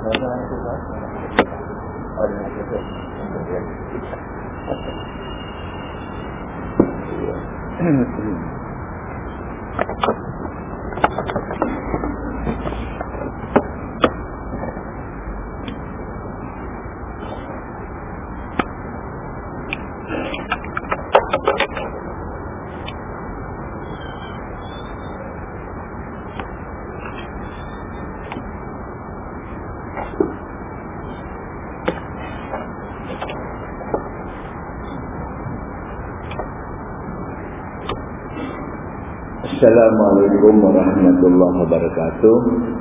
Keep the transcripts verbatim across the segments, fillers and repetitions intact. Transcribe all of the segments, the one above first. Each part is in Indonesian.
Assalamualaikum warahmatullahi wabarakatuh.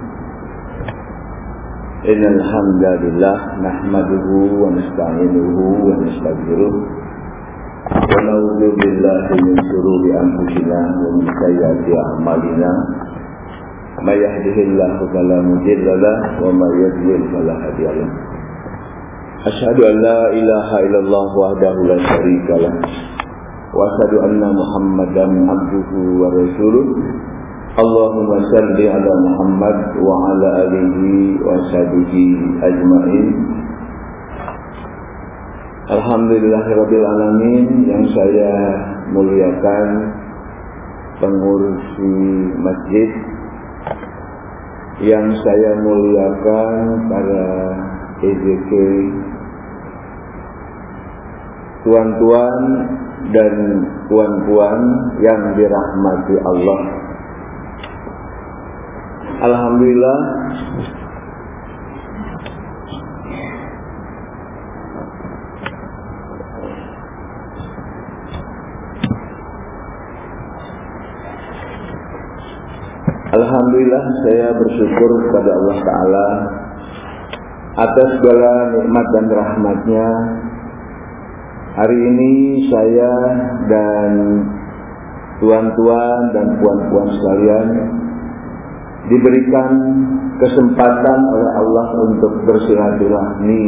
Innal hamdalillah nahmaduhu wa nasta'inuhu wa nastaghfiruh wa na'udzu billahi min shururi anfusina wa min sayyiati a'malina. May yahdihillahu fala mudilla lahu wa may yudlil fala hadiya lahu. Asyhadu an la ilaha illallah wahdahu la syarika lahu wa asyhadu anna Muhammadan abduhu wa rasuluh. Allahumma salli ala Muhammad wa ala alihi wa sahbihi ajma'in. Alhamdulillahirabbil alamin. Yang saya muliakan pengurusi masjid, yang saya muliakan para E J K, tuan-tuan dan puan-puan yang dirahmati Allah. Alhamdulillah, Alhamdulillah saya bersyukur kepada Allah Ta'ala atas segala nikmat dan rahmatnya. Hari ini saya dan tuan-tuan dan puan-puan sekalian diberikan kesempatan oleh Allah untuk bersilaturahmi.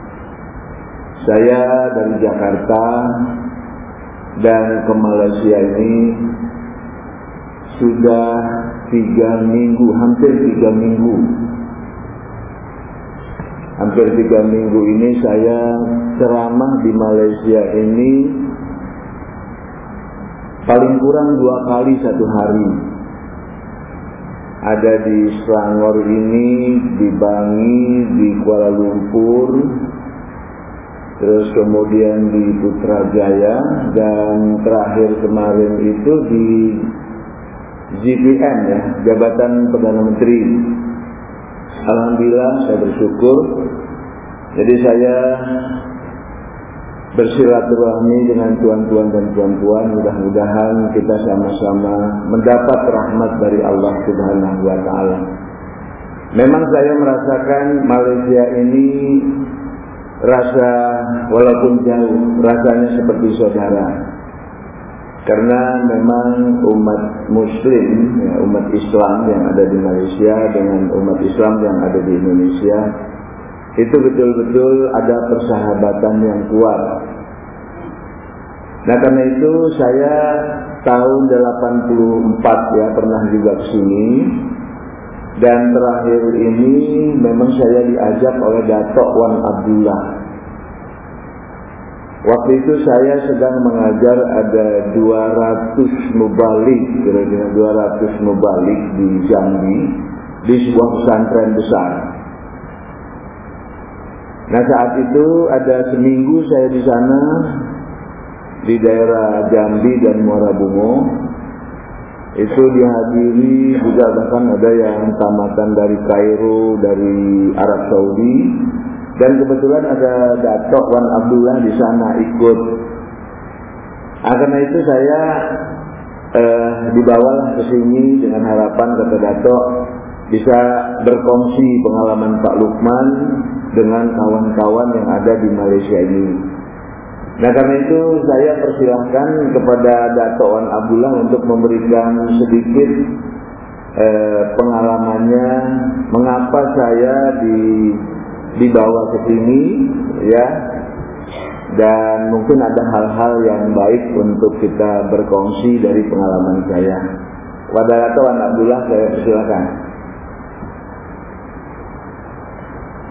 Saya dari Jakarta dan ke Malaysia ini sudah tiga minggu, hampir tiga minggu. Hampir tiga minggu ini saya ceramah di Malaysia ini paling kurang dua kali satu hari. Ada di Selangor ini, di Bangi, di Kuala Lumpur, terus kemudian di Putrajaya, dan terakhir kemarin itu di J P M, ya, Jabatan Perdana Menteri. Alhamdulillah saya bersyukur. Jadi saya bersilaturahmi dengan tuan-tuan dan puan-puan. Mudah-mudahan kita sama-sama mendapat rahmat dari Allah Subhanahu wa Ta'ala. Memang saya merasakan Malaysia ini rasa, walaupun jauh, rasanya seperti saudara. Karena memang umat Muslim, ya, umat Islam yang ada di Malaysia dengan umat Islam yang ada di Indonesia, itu betul-betul ada persahabatan yang kuat. Nah, karena itu saya tahun delapan puluh empat ya pernah juga ke sini, dan terakhir ini memang saya diajak oleh Datuk Wan Abdullah. Waktu itu saya sedang mengajar ada dua ratus mubalik, kira-kira dua ratus mubalik di Jambi, di sebuah pesantren besar. Nah, saat itu ada seminggu saya di sana, di daerah Jambi dan Muara Bungo. Itu dihadiri juga, bahkan ada yang tamatan dari Kairo, dari Arab Saudi. Dan kebetulan ada Datuk Wan Abdullah di sana ikut. Nah, karena itu saya eh, dibawalah ke sini dengan harapan, kata Datuk, bisa berkongsi pengalaman Pak Lukman dengan kawan-kawan yang ada di Malaysia ini. Nah, karena itu saya persilahkan kepada Datuk Wan Abdullah untuk memberikan sedikit eh, pengalamannya, mengapa saya di dibawa ke sini, ya, dan mungkin ada hal-hal yang baik untuk kita berkongsi dari pengalaman saya. Kepada Datuk Wan Abdullah saya persilakan.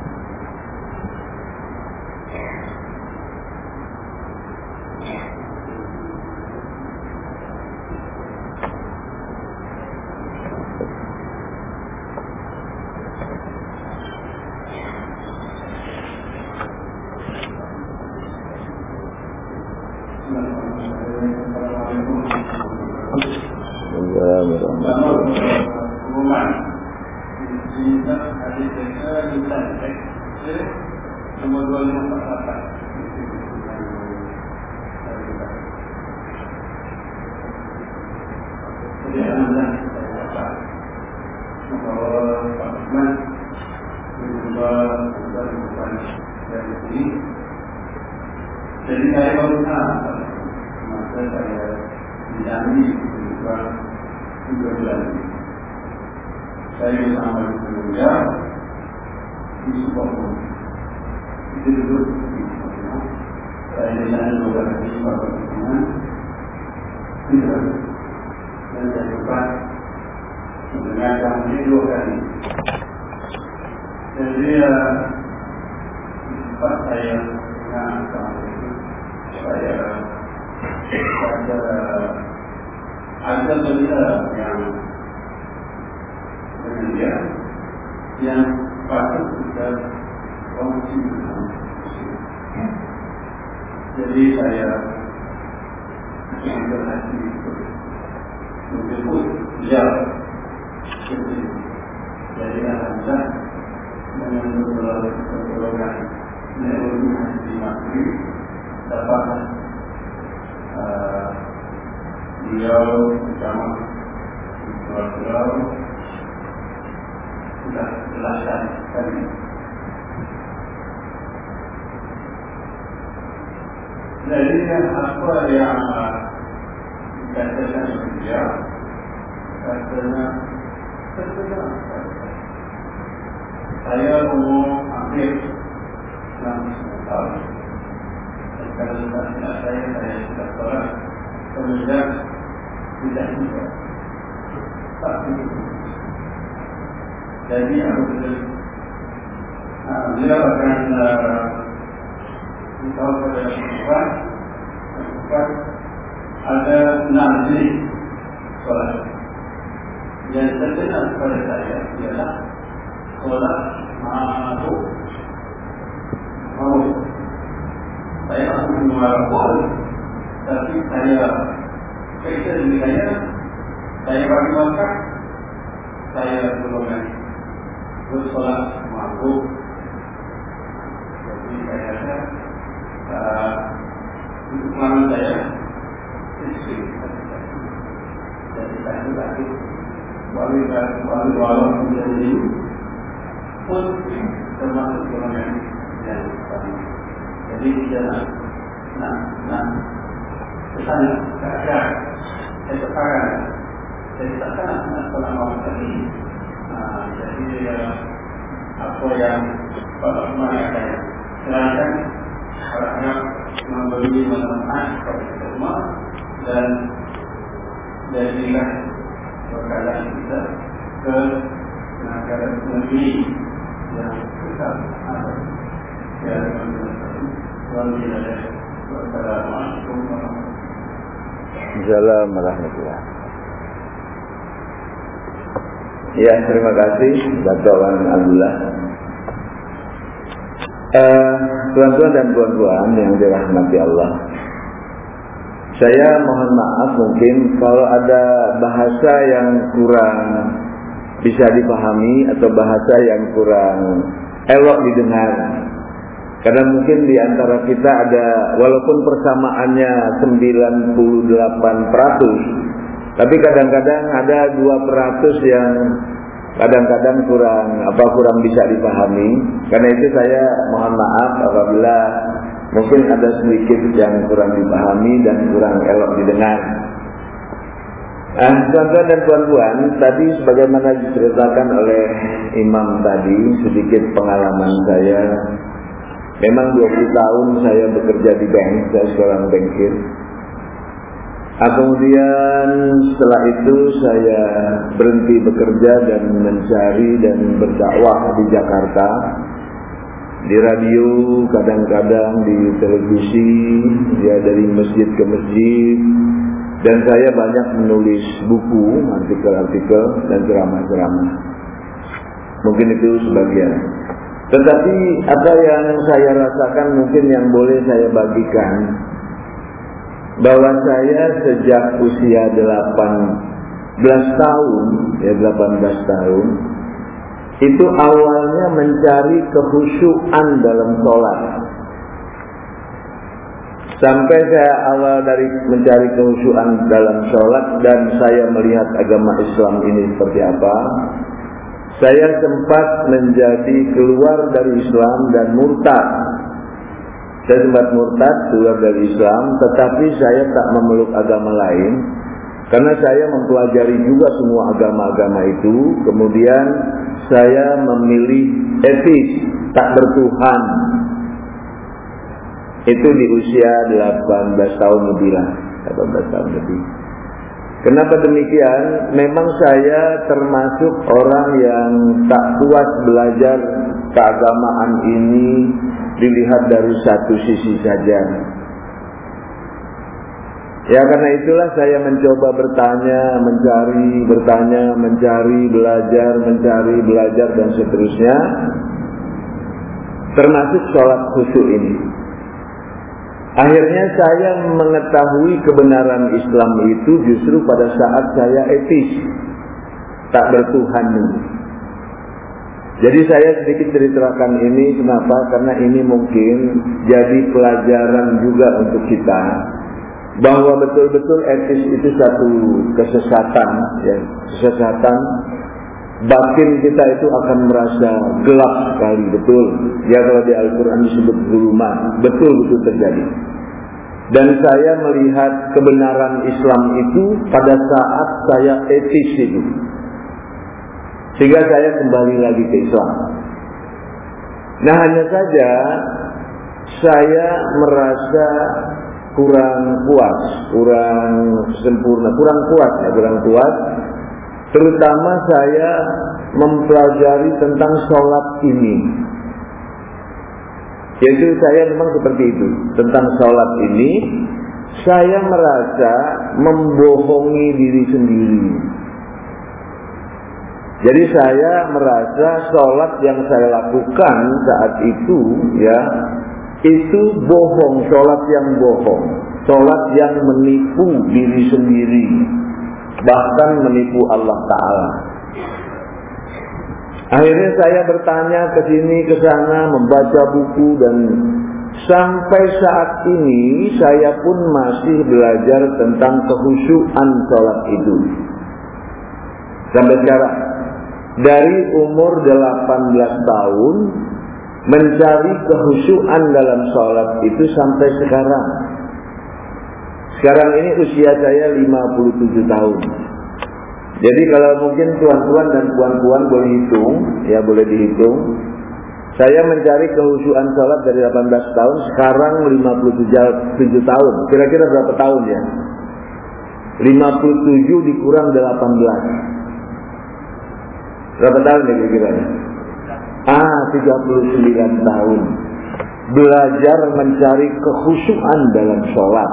Waalaikumsalam warahmatullahi wabarakatuh. Jika ada kita lisan teks nombor dua lima empat lapan. Jadi anda dapat membawa Pak Osman membawa tuan tuan dari sini. Jadi saya baru tahu masa saya dijanji juga tiga bulan. Saya bersama dengan dia di sebuah rumah. Itu dulu saya dijanji beberapa kali beberapa pertemuan. Tidak. Dan saya sempat mendengarkan dia dua kali. Jadi sempat saya mendengarkan saya ada ada berita yang dengan dia yang patut kita kongsi. Jadi saya berhati menjemput dia. Jadi alhamdulillah dengan beberapa pertolongan neurologi di Makri dapat beliau bersama beliau sudah jelaskan tadi. Jadi apa yang dikatakan dia katanya sesudah saya umur hampir enam puluh tahun. Kalau tidak saya saya sudah seorang kemudian tidak juga tapi jadi apabila beliau akan beritahu kepada perempuan perempuan ada enam jenis solat yang terkenal kepada saya ialah solat ma'ahu mahu saya akan menguarapkan tapi saya kata diri saya saya bagi wakaf saya golongan bersolat mabuk. Jadi saya rasa uh, untuk pengalaman saya istri jadi saya lagi wali wali walau menjadi pun termasuk golongan yang paling. Jadi kita nak nak nak pesan kakak saya sekarang saya takkan nak solat mabuk tadi. Jadi apa yang Pak Osman akan terangkan harap-harap memberi manfaat kepada kita semua dan jadikan perkalaan kita ke negara negeri yang tetap ada. Ya, Wassalamualaikum warahmatullahi wabarakatuh. Ya, terima kasih Dato' Alhamdulillah. uh, Tuan-tuan dan puan-puan yang dirahmati Allah, saya mohon maaf mungkin kalau ada bahasa yang kurang bisa dipahami atau bahasa yang kurang elok didengar. Karena mungkin di antara kita ada, walaupun persamaannya sembilan puluh delapan peratus, tapi kadang-kadang ada dua peratus yang kadang-kadang kurang apa kurang bisa dipahami. Karena itu saya mohon maaf apabila mungkin ada sedikit yang kurang dipahami dan kurang elok didengar. Ah, tuan-tuan dan puan-puan, tadi sebagaimana diceritakan oleh Imam tadi, sedikit pengalaman saya. Memang dua puluh tahun saya bekerja di bank, saya seorang bankir. Ah, kemudian setelah itu saya berhenti bekerja dan mencari dan berdakwah di Jakarta, di radio, kadang-kadang di televisi, ya dari masjid ke masjid, dan saya banyak menulis buku, artikel-artikel dan ceramah-ceramah. Mungkin itu sebagian. Tetapi apa yang saya rasakan mungkin yang boleh saya bagikan, bahwa saya sejak usia delapan belas tahun, ya delapan belas tahun, itu awalnya mencari kekhusyuan dalam sholat. Sampai saya awal dari mencari kekhusyuan dalam sholat dan saya melihat agama Islam ini seperti apa, saya sempat menjadi keluar dari Islam dan murtad. Saya sempat murtad, keluar dari Islam, tetapi saya tak memeluk agama lain. Karena saya mempelajari juga semua agama-agama itu. Kemudian saya memilih etis, tak bertuhan. Itu di usia delapan belas tahun lebih lah, delapan belas tahun lebih. Kenapa demikian? Memang saya termasuk orang yang tak puas belajar keagamaan ini dilihat dari satu sisi saja. Ya karena itulah saya mencoba bertanya, mencari, bertanya, mencari, belajar, mencari, belajar dan seterusnya. Termasuk sholat khusyuk ini. Akhirnya saya mengetahui kebenaran Islam itu justru pada saat saya etis, tak bertuhan ini. Jadi saya sedikit ceritakan ini kenapa? Karena ini mungkin jadi pelajaran juga untuk kita. Bahwa betul-betul etis itu satu kesesatan, ya, kesesatan. Batin kita itu akan merasa gelap sekali, betul. Ya kalau di Al-Quran disebut zulumat, betul-betul terjadi. Dan saya melihat kebenaran Islam itu pada saat saya etis itu. Sehingga saya kembali lagi ke Islam. Nah hanya saja saya merasa kurang puas, kurang sempurna, kurang puas ya, kurang puas. Terutama saya mempelajari tentang sholat ini. Yaitu saya memang seperti itu. Tentang sholat ini, saya merasa membohongi diri sendiri. Jadi saya merasa sholat yang saya lakukan saat itu, ya, itu bohong, sholat yang bohong, sholat yang menipu diri sendiri, bahkan menipu Allah Ta'ala. Akhirnya saya bertanya ke sini ke sana, membaca buku, dan sampai saat ini saya pun masih belajar tentang kekhusyuan sholat itu. Sampai sekarang, dari umur delapan belas tahun mencari kekhusyuan dalam sholat itu sampai sekarang. Sekarang ini usia saya lima puluh tujuh tahun. Jadi kalau mungkin tuan-tuan dan puan-puan boleh hitung, ya boleh dihitung. Saya mencari kekhusyuan sholat dari delapan belas tahun, sekarang lima puluh tujuh tahun. Kira-kira berapa tahun ya? lima puluh tujuh dikurang delapan belas. Berapa tahun ya kira-kira? Ah, tiga puluh sembilan tahun. Belajar mencari kekhusyuan dalam sholat.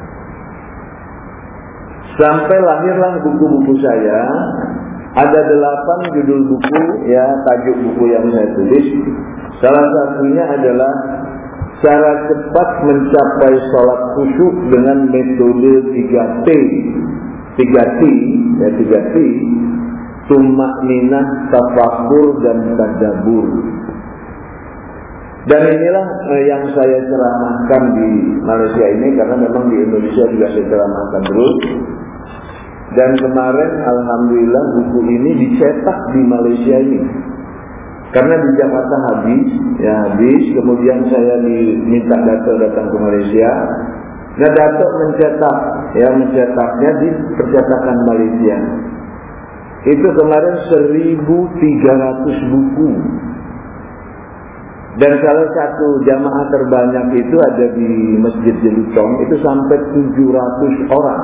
Sampai lahirlah buku-buku saya. Ada delapan judul buku, ya, tajuk buku yang saya tulis. Salah satunya adalah cara cepat mencapai sholat khusyuk dengan metode tiga T. tiga T, ya tiga T. Tumakninah, tafakur, dan tadabbur. Dan inilah eh, yang saya ceramahkan di Malaysia ini, karena memang di Indonesia juga saya ceramahkan terus. Dan kemarin alhamdulillah buku ini dicetak di Malaysia ini. Karena di Jakarta habis, ya habis. Kemudian saya diminta Dato' datang ke Malaysia. Nah Dato' mencetak, ya mencetaknya di percetakan Malaysia. Itu kemarin seribu tiga ratus buku. Dan salah satu jamaah terbanyak itu ada di Masjid Jelutong, itu sampai tujuh ratus orang.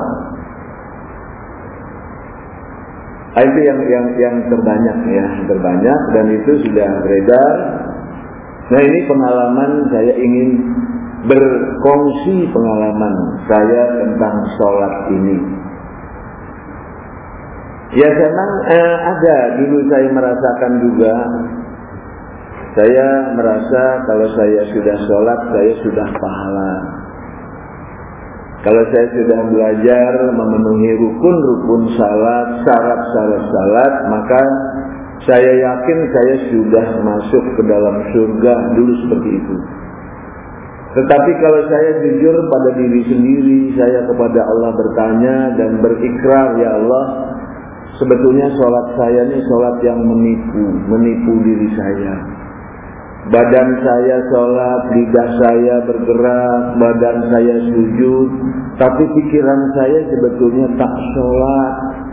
Itu yang yang yang terbanyak ya, terbanyak, dan itu sudah beredar. Nah ini pengalaman, saya ingin berkongsi pengalaman saya tentang sholat ini. Ya memang eh, ada, dulu saya merasakan juga. Saya merasa kalau saya sudah sholat, saya sudah pahala. Kalau saya sudah belajar memenuhi rukun-rukun salat, syarat-syarat salat, maka saya yakin saya sudah masuk ke dalam surga dulu seperti itu. Tetapi kalau saya jujur pada diri sendiri, saya kepada Allah bertanya dan berikrar, ya Allah, sebetulnya sholat saya ini sholat yang menipu, menipu diri saya. Badan saya sholat, lidah saya bergerak, badan saya sujud, tapi pikiran saya sebetulnya tak sholat.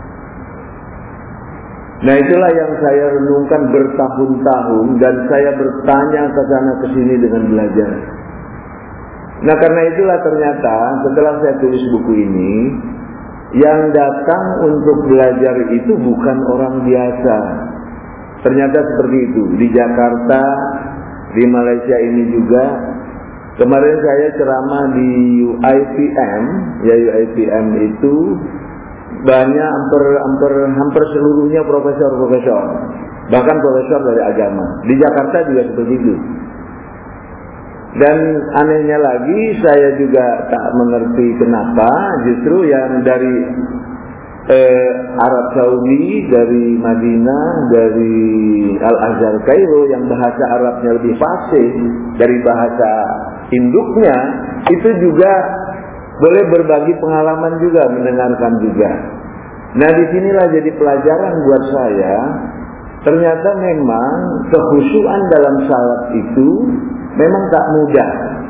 Nah, itulah yang saya renungkan bertahun-tahun dan saya bertanya ke sana ke sini dengan belajar. Nah, karena itulah ternyata setelah saya tulis buku ini, yang datang untuk belajar itu bukan orang biasa. Ternyata seperti itu. Di Jakarta, di Malaysia ini juga. Kemarin saya ceramah di U I P M, ya U I P M itu banyak hampir, hampir, hampir seluruhnya profesor-profesor, bahkan profesor dari agama. Di Jakarta juga seperti itu. Dan anehnya lagi, saya juga tak mengerti kenapa justru yang dari eh, Arab Saudi, dari Madinah, dari Al-Azhar Kairo yang bahasa Arabnya lebih fasih dari bahasa induknya, itu juga boleh berbagi pengalaman juga, mendengarkan juga. Nah, disinilah jadi pelajaran buat saya. Ternyata memang kekhusyuan dalam salat itu memang tak mudah.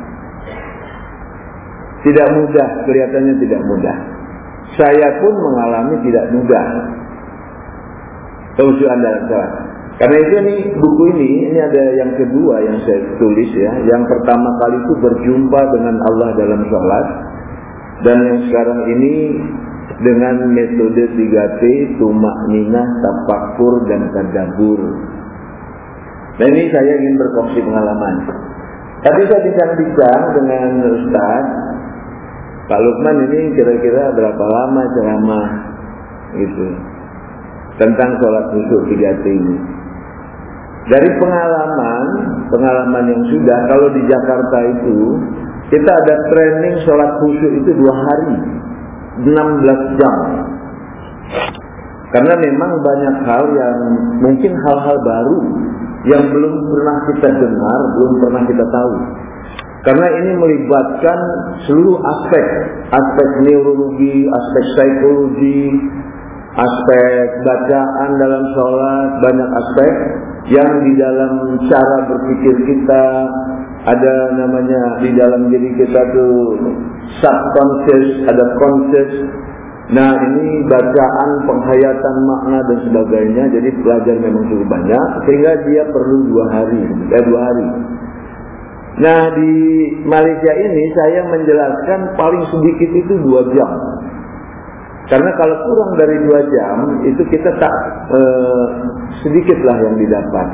Tidak mudah, kelihatannya tidak mudah. Saya pun mengalami tidak mudah kekhusyuan dalam salat. Karena itu nih, buku ini, ini ada yang kedua yang saya tulis ya. Yang pertama kali itu berjumpa dengan Allah dalam salat. Dan yang sekarang ini dengan metode tiga T, tumakninah, tafakur, dan tadabbur. Dan ini saya ingin berkongsi pengalaman. Tadi saya bincang-bincang dengan Ustaz Pak Lukman, ini kira-kira berapa lama ceramah gitu tentang sholat khusyuk tiga T ini. Dari pengalaman, pengalaman yang sudah, kalau di Jakarta itu kita ada training sholat khusyuk itu dua hari, enam belas jam. Karena memang banyak hal yang mungkin hal-hal baru yang belum pernah kita dengar, belum pernah kita tahu. Karena ini melibatkan seluruh aspek, aspek neurologi, aspek psikologi, aspek bacaan dalam sholat, banyak aspek yang di dalam cara berpikir kita, ada namanya di dalam diri kita tuh subconscious, ada conscious. Nah, ini bacaan, penghayatan makna dan sebagainya. Jadi pelajar memang cukup banyak, sehingga dia perlu dua hari, eh dua hari. Nah, di Malaysia ini saya menjelaskan paling sedikit itu dua jam. Karena kalau kurang dari dua jam itu kita tak eh, sedikitlah yang didapat.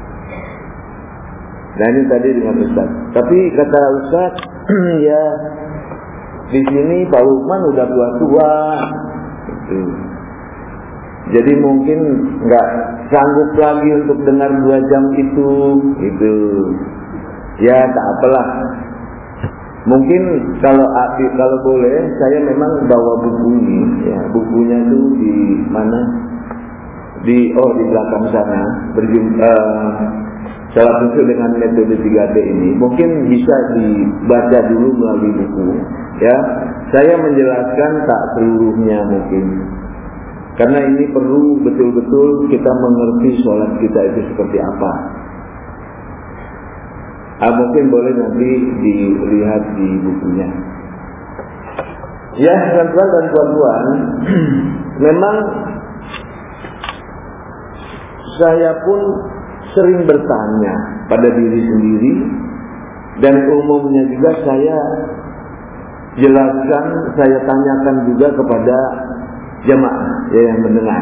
Nah, ini tadi dengan Ustaz. Tapi kata Ustaz, ya di sini Pak Lukman udah tua-tua, gitu. Jadi mungkin nggak sanggup lagi untuk dengar dua jam itu, gitu. Ya tak apalah. Mungkin kalau kalau boleh, saya memang bawa buku ini, ya bukunya tuh di mana? Di oh di belakang sana, berjumpa. Salah satu dengan metode tiga T ini mungkin bisa dibaca dulu melalui buku, ya. Saya menjelaskan tak seluruhnya mungkin, karena ini perlu betul-betul kita mengerti sholat kita itu seperti apa. Ah, mungkin boleh nanti dilihat di bukunya. Ya, tuan-tuan dan puan-puan, memang saya pun sering bertanya pada diri sendiri, dan umumnya juga saya jelaskan, saya tanyakan juga kepada jemaah ya, yang mendengar.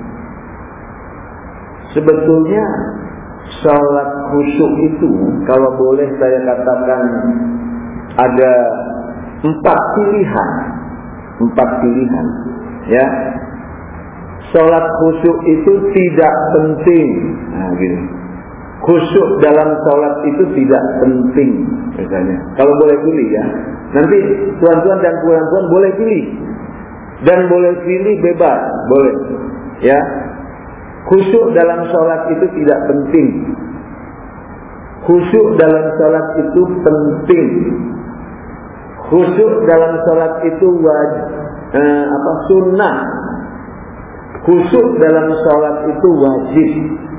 Sebetulnya salat khusyuk itu, kalau boleh saya katakan, ada empat pilihan, empat pilihan, ya. Salat khusyuk itu tidak penting. Nah, gini. khusyuk dalam sholat itu tidak penting misalnya. Kalau boleh pilih ya, nanti tuan-tuan dan puan-puan boleh pilih, dan boleh pilih bebas, boleh ya. Khusyuk dalam sholat itu tidak penting. Khusyuk dalam sholat itu penting. Khusyuk dalam sholat itu wajib, eh, apa sunnah. Khusyuk dalam sholat itu wajib.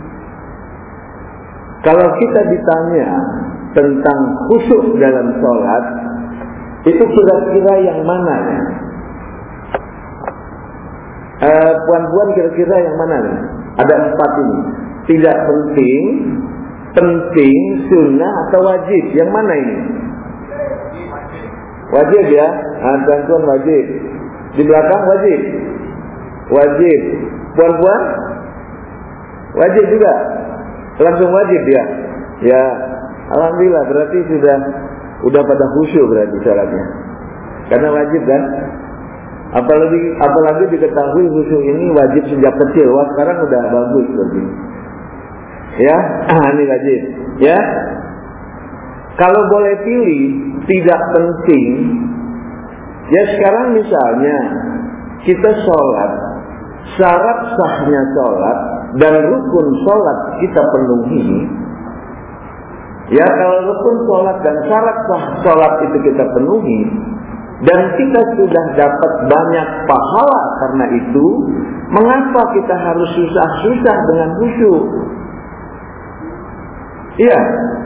Kalau kita ditanya tentang khusyuk dalam sholat, itu kira-kira yang mana ya? Eh, puan-puan kira-kira yang mana nih? Ada empat ini. Tidak penting, penting, sunnah atau wajib. Yang mana ini? Wajib ya. Nah, tuan-tuan wajib. Di belakang wajib. Wajib. Puan-puan? Wajib juga. Langsung wajib ya. Ya, alhamdulillah berarti sudah udah pada khusyuk berarti sholatnya. Karena wajib kan? Apalagi apalagi diketahui khusyuk ini wajib sejak kecil. Wah, sekarang udah bagus seperti ini. Ya, ini wajib. Ya. Kalau boleh pilih tidak penting. Ya sekarang misalnya kita sholat, syarat sahnya sholat dan rukun sholat kita penuhi. Ya kalau rukun sholat dan syarat sah sholat itu kita penuhi, dan kita sudah dapat banyak pahala karena itu, mengapa kita harus susah-susah dengan khusyuk? Iya,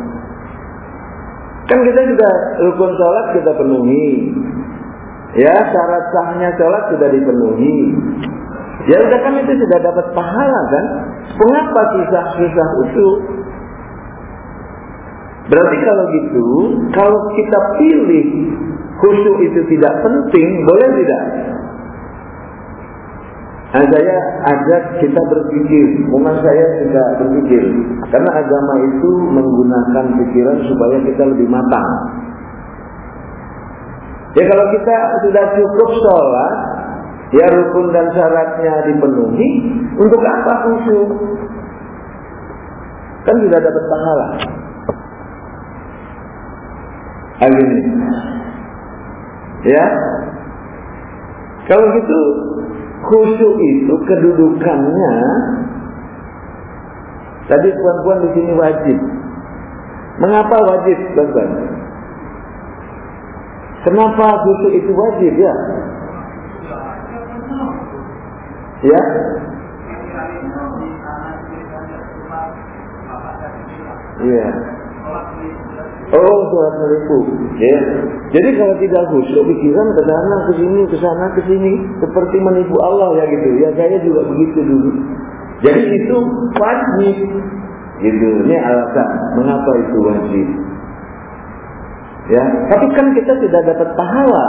kan kita sudah rukun sholat kita penuhi, ya syarat sahnya sholat sudah dipenuhi. Ya udah kan itu sudah dapat pahala kan? Mengapa susah-susah khusyuk? Berarti kalau gitu, kalau kita pilih khusyuk itu tidak penting, boleh tidak? Nah, saya ajak kita berpikir, memang saya juga berpikir, karena agama itu menggunakan pikiran supaya kita lebih matang. Ya kalau kita sudah cukup sholat, ya rukun dan syaratnya dipenuhi, untuk apa khusyuk? Kan sudah dapat pahala. Ini, ya. Kalau gitu khusyuk itu kedudukannya, tadi puan-puan di sini wajib. Mengapa wajib, puan-puan? Kenapa khusyuk itu wajib ya? Ya. Iya. Oh, sholat menipu. Ya. Jadi kalau tidak khusyuk, pikiran ke sana, ke sini, ke sana, ke sini, seperti menipu Allah ya gitu. Ya saya juga begitu dulu. Jadi itu wajib. Gitu. Ini alasan mengapa itu wajib. Ya, tapi kan kita sudah dapat pahala.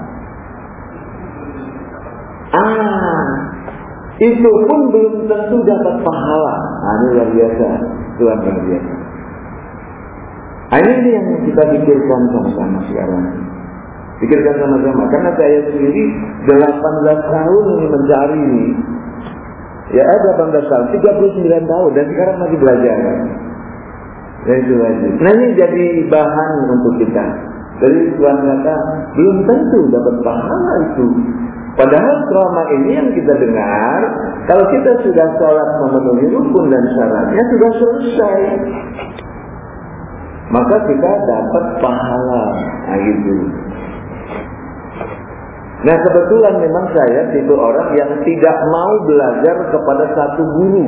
Ah, itu pun belum tentu dapat pahala. Ah, ini luar biasa, Tuhan luar biasa. Nah, ini yang kita pikirkan sama-sama sekarang. Pikirkan sama-sama. Karena saya sendiri delapan belas tahun ini mencari ini. Ya, delapan belas tahun, tiga puluh sembilan tahun dan sekarang masih belajar. Ya, itu wajib. Nah, ini jadi bahan untuk kita. Jadi Tuhan kata belum tentu dapat pahala itu. Padahal selama ini yang kita dengar, kalau kita sudah sholat memenuhi rukun dan syaratnya sudah selesai, maka kita dapat pahala. Nah gitu. Nah kebetulan memang saya tipe orang yang tidak mau belajar kepada satu guru.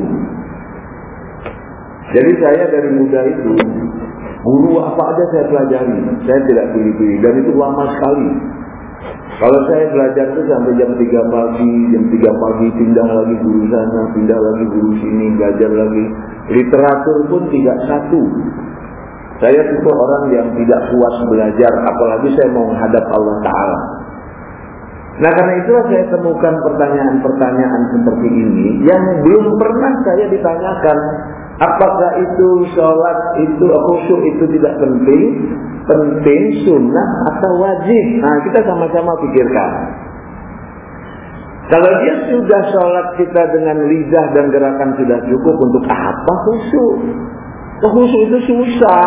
Jadi saya dari muda itu, guru apa aja saya pelajari, saya tidak pilih-pilih, dan itu lama sekali. Kalau saya belajar itu sampai jam tiga pagi, jam tiga pagi pindah lagi guru sana, pindah lagi guru sini, belajar lagi. Literatur pun tidak satu. Saya tipe orang yang tidak puas belajar, apalagi saya mau menghadap Allah Ta'ala. Nah karena itulah saya temukan pertanyaan-pertanyaan seperti ini yang belum pernah saya ditanyakan. Apakah itu sholat itu, khusyuk itu tidak penting, penting, sunnah atau wajib? Nah kita sama-sama pikirkan. Kalau dia sudah sholat kita dengan lidah dan gerakan sudah cukup, untuk apa khusyuk? Khusyuk itu susah.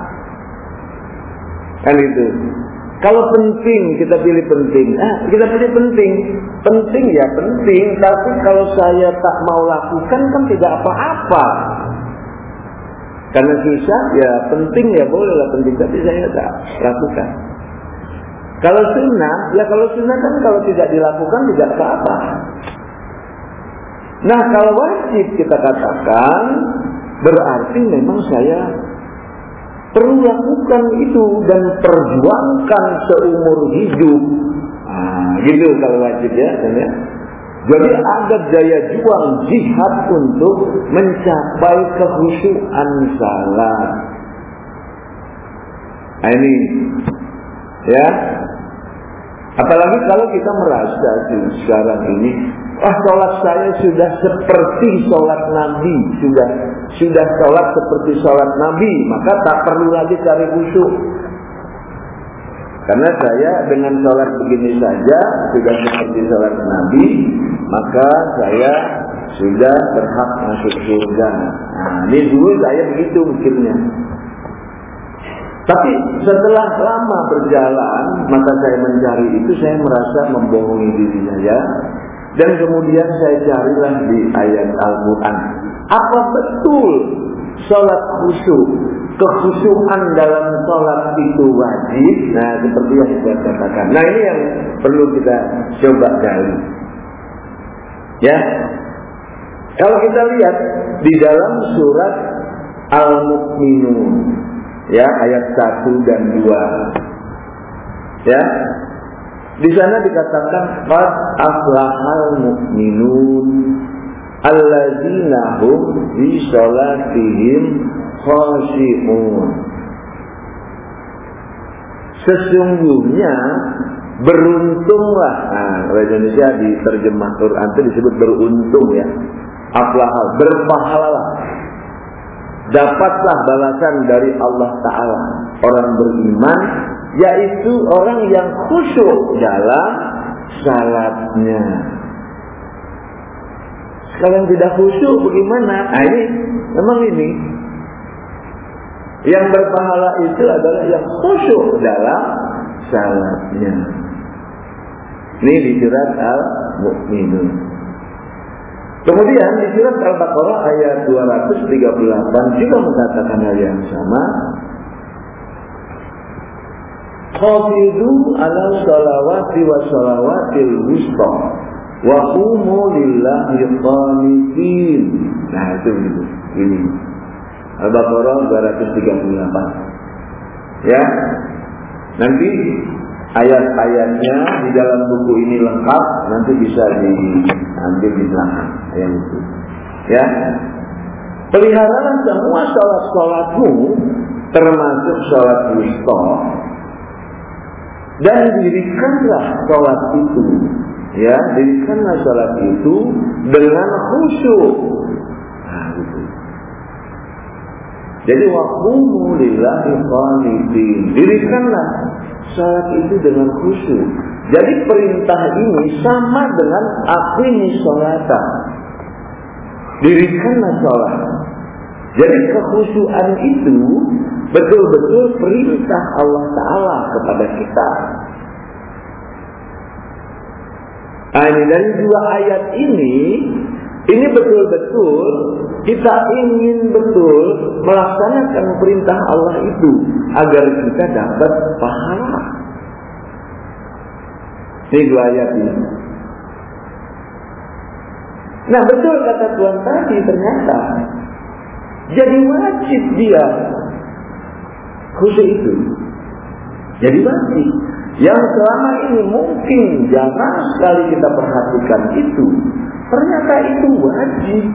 Kan itu. Kalau penting, kita pilih penting. Ah, kita pilih penting. Penting ya penting, tapi kalau saya tak mau lakukan kan tidak apa-apa. Karena susah ya penting ya bolehlah penting, tapi saya tak lakukan. Kalau sunnah, ya kalau sunnah kan kalau tidak dilakukan tidak apa-apa. Nah kalau wajib kita katakan, berarti memang saya perlu lakukan itu dan perjuangkan seumur hidup. Nah, gitu kalau wajib ya, ya. Jadi ada daya juang jihad untuk mencapai kekhusyuan salat. Nah, ini ya. Apalagi kalau kita merasa sekarang ini, wah sholat saya sudah seperti sholat Nabi, sudah sudah sholat seperti sholat Nabi, maka tak perlu lagi cari khusyuk. Karena saya dengan sholat begini saja sudah seperti sholat Nabi, maka saya sudah berhak masuk surga. Nah, ini dulu saya begitu mikirnya. Tapi setelah lama berjalan, maka saya mencari itu, saya merasa membohongi diri saya. Dan kemudian saya carilah di ayat Al-Quran. Apa betul sholat khusyuk? Kekhusyukan dalam sholat itu wajib? Nah, seperti yang saya katakan. Nah, ini yang perlu kita coba gali. Ya, kalau kita lihat di dalam surat Al-Mu'minun, ya, ayat satu dan dua. Ya. Di sana dikatakan qad aflahal mu'minun alladzina hum fi sholatihim khashi'un. Sesungguhnya beruntunglah. Nah, kalau Indonesia di terjemah Quran itu disebut beruntung ya. Aflahal, berpahalalah. Dapatlah balasan dari Allah Ta'ala orang beriman, yaitu orang yang khusyuk dalam salatnya. Kalau yang tidak khusyuk bagaimana? Nah, ini memang ini yang berpahala itu adalah yang khusyuk dalam salatnya. Ini di surat Al-Mu'minun. Kemudian di surat Al-Baqarah ayat dua ratus tiga puluh delapan juga mengatakan hal yang sama. Hafizu ala sholawati wa sholawatil wusta wa qumu lillahi qanitin. Nah itu gitu. Ini Al-Baqarah dua ratus tiga puluh delapan. Ya. Nanti ayat-ayatnya di dalam buku ini lengkap, nanti bisa diambil di belakang ayat itu. Ya. Peliharalah semua sholat-sholatmu, termasuk sholat wusta, dan dirikanlah sholat itu, ya, dirikanlah sholat itu dengan khusyuk. Nah, gitu. Jadi waqumu lillahi qanitin, dirikanlah sholat itu dengan khusyuk. Jadi perintah ini sama dengan aqimi sholata, dirikanlah sholat. Jadi kekhusyuan itu betul-betul perintah Allah Ta'ala kepada kita. Nah, ini dari dua ayat ini, ini betul-betul kita ingin betul melaksanakan perintah Allah itu agar kita dapat pahala. Ini dua ayat ini. Nah, betul kata Tuhan tadi, ternyata jadi wajib dia khusyuk itu. Jadi wajib. Yang selama ini mungkin jarang sekali kita perhatikan itu, ternyata itu wajib.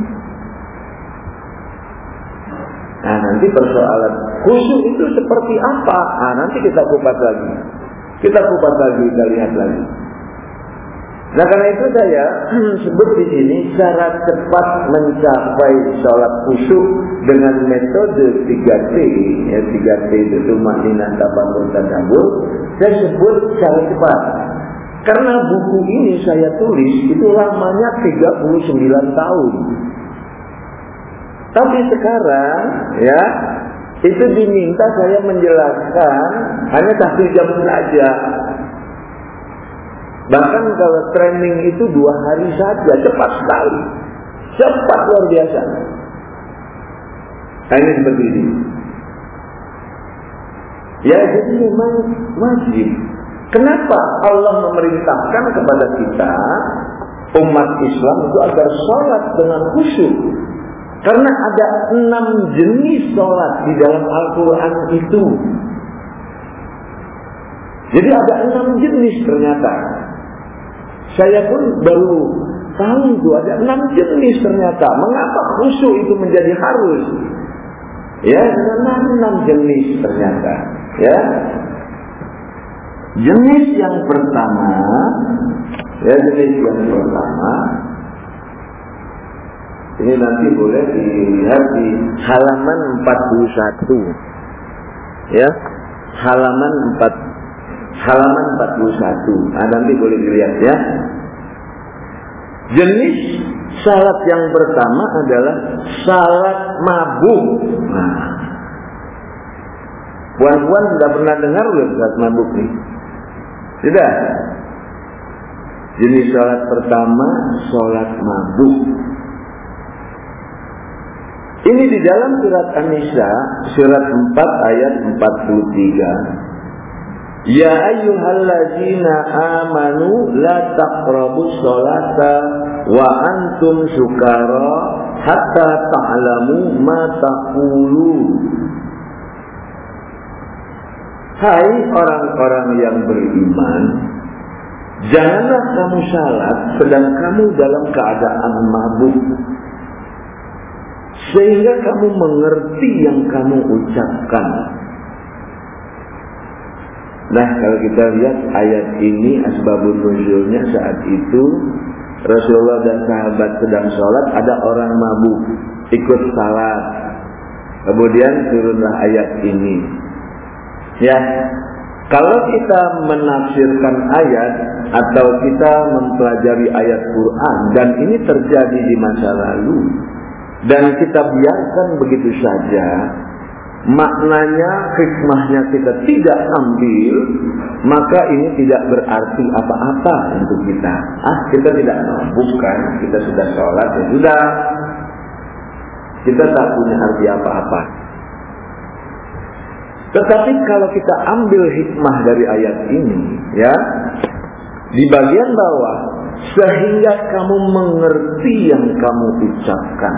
Nah, nanti persoalan khusyuk itu seperti apa? Nah, nanti kita kupas lagi. Kita kupas lagi, kita lihat lagi. Nah, karena itu saya sebut di sini cara cepat mencapai sholat khusyuk dengan metode tiga T, ya, tiga T itu tumaninah, tafakur, tadabbur. Saya sebut cara cepat. Karena buku ini saya tulis itu lamanya tiga puluh sembilan tahun. Tapi sekarang ya itu diminta saya menjelaskan hanya satu jam saja. Bahkan kalau training itu dua hari saja, cepat sekali, cepat luar biasa. Nah, ini seperti ini. Ya, jadi memang wajib. Kenapa Allah memerintahkan kepada kita umat Islam itu agar sholat dengan khusyuk? Karena ada enam jenis sholat di dalam Al-Quran itu. Jadi ada enam jenis ternyata. Saya pun baru tahu itu ada enam jenis ternyata. Mengapa khusyuk itu menjadi harus? Ya, karena enam jenis ternyata. Ya, jenis yang pertama, ya jenis yang pertama, ini nanti boleh dilihat di halaman empat puluh satu, ya, halaman empat, halaman empat puluh satu. Nah, nanti boleh dilihat ya. Jenis salat yang pertama adalah salat mabuk. Nah, puan-puan sudah pernah dengar belum salat mabuk nih? Sudah. Jenis salat pertama salat mabuk. Ini di dalam surat An-Nisa, surat empat ayat empat puluh tiga. Ya ayyuhalladzina amanu la taqrabus sholata wa antum sukara hatta ta'lamu ma taqulun. Hai orang-orang yang beriman, janganlah kamu salat sedang kamu dalam keadaan mabuk, sehingga kamu mengerti yang kamu ucapkan. Nah, kalau kita lihat ayat ini asbabun nuzulnya saat itu Rasulullah dan sahabat sedang sholat, ada orang mabuk ikut salat. Kemudian turunlah ayat ini. Ya, kalau kita menafsirkan ayat atau kita mempelajari ayat Quran dan ini terjadi di masa lalu dan kita biarkan begitu saja, maknanya, hikmahnya kita tidak ambil, maka ini tidak berarti apa-apa untuk kita. Ah, kita tidak mabukkan, kita sudah sholat, ya sudah. Kita tak punya arti apa-apa. Tetapi kalau kita ambil hikmah dari ayat ini, ya, di bagian bawah, sehingga kamu mengerti yang kamu ucapkan.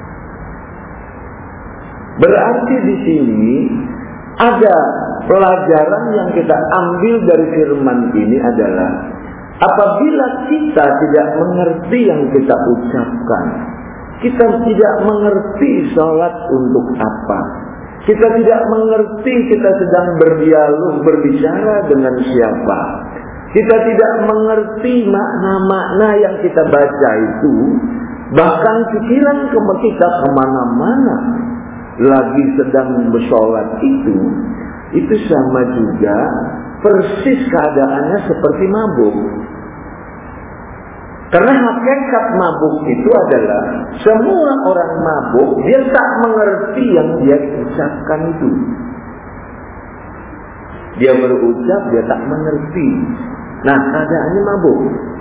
Berarti di sini ada pelajaran yang kita ambil dari firman ini adalah apabila kita tidak mengerti yang kita ucapkan, kita tidak mengerti sholat untuk apa, kita tidak mengerti kita sedang berdialog, berbicara dengan siapa, kita tidak mengerti makna-makna yang kita baca itu, bahkan pikiran kita kemana-mana lagi sedang bersolat itu, itu sama juga persis keadaannya seperti mabuk. Karena hakikat mabuk itu adalah semua orang mabuk dia tak mengerti yang dia ucapkan itu. Dia berucap dia tak mengerti. Nah, keadaannya mabuk.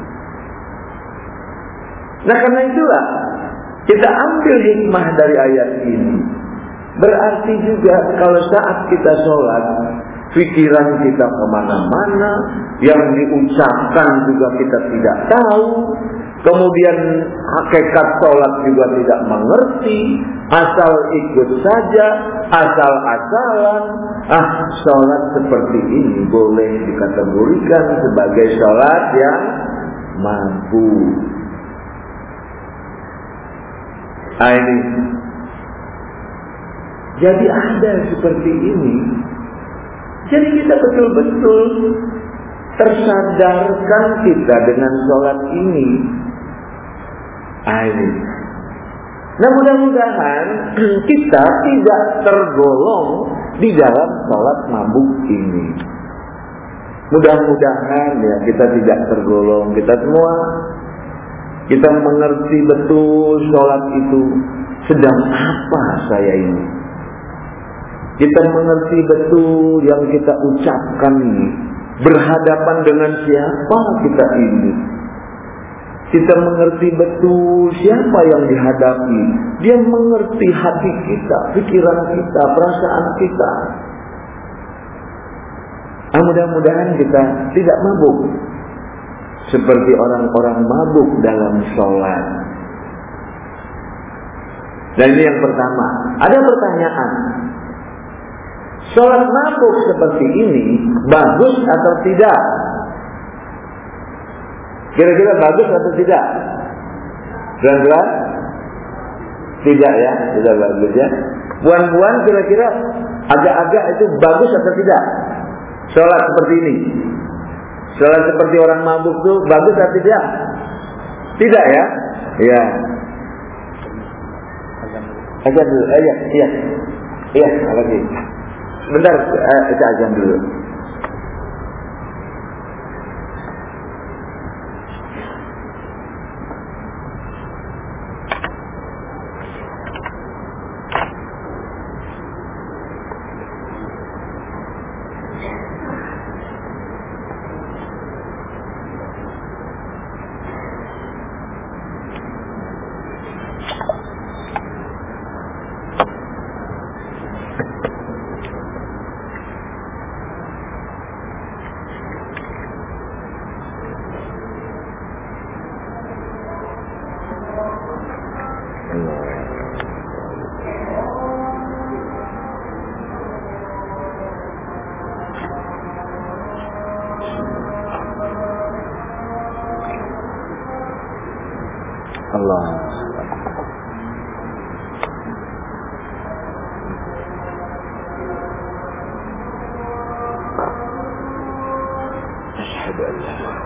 Nah, karena itulah kita ambil hikmah dari ayat ini. Berarti juga kalau saat kita sholat, pikiran kita kemana-mana, yang diucapkan juga kita tidak tahu, kemudian hakikat sholat juga tidak mengerti, asal ikut saja, asal-asalan. Ah, sholat seperti ini boleh dikategorikan sebagai sholat yang mabuk. Ah, ini. Jadi ada seperti ini. Jadi kita betul-betul tersadarkan kita dengan sholat ini. Ini. Nah, mudah-mudahan kita tidak tergolong di dalam sholat mabuk ini. Mudah-mudahan ya kita tidak tergolong. Kita semua kita mengerti betul sholat itu. sedang apa saya ini. Kita mengerti betul yang kita ucapkan ini. Berhadapan dengan siapa kita ini. Kita mengerti betul siapa yang dihadapi. Dia mengerti hati kita, pikiran kita, perasaan kita. Nah, mudah-mudahan kita tidak mabuk seperti orang-orang mabuk dalam sholat. Dan ini yang pertama. Ada pertanyaan. Sholat mabuk seperti ini bagus atau tidak? Kira-kira bagus atau tidak? Jelas-jelas? Tidak ya, tidak bagus ya. Puan-puan kira-kira agak-agak itu bagus atau tidak? Sholat seperti ini. Sholat seperti orang mabuk itu bagus atau tidak? Tidak ya? Iya. Azan dulu. Eh, iya, iya. Iya, lagi. Bentar, eh, kita azan dulu. Allah. Asyhadu an la ilaha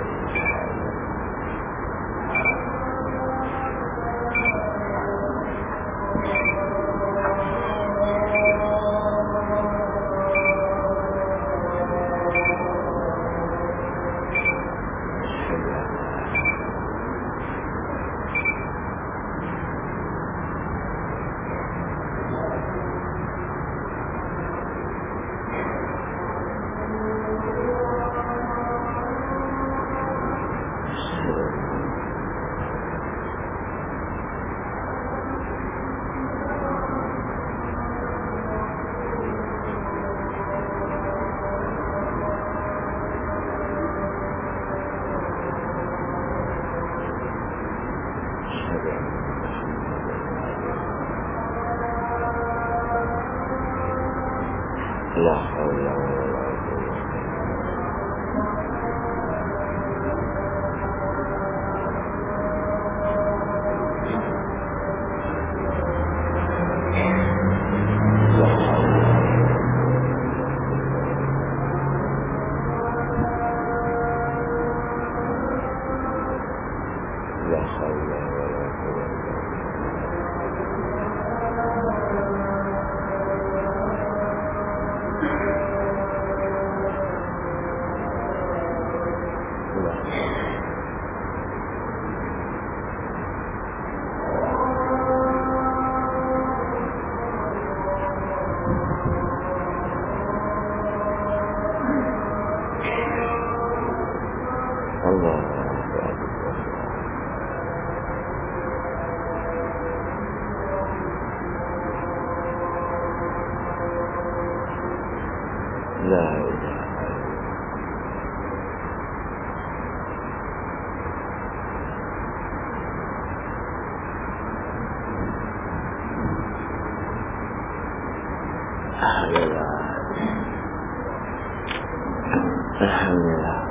Alhamdulillah.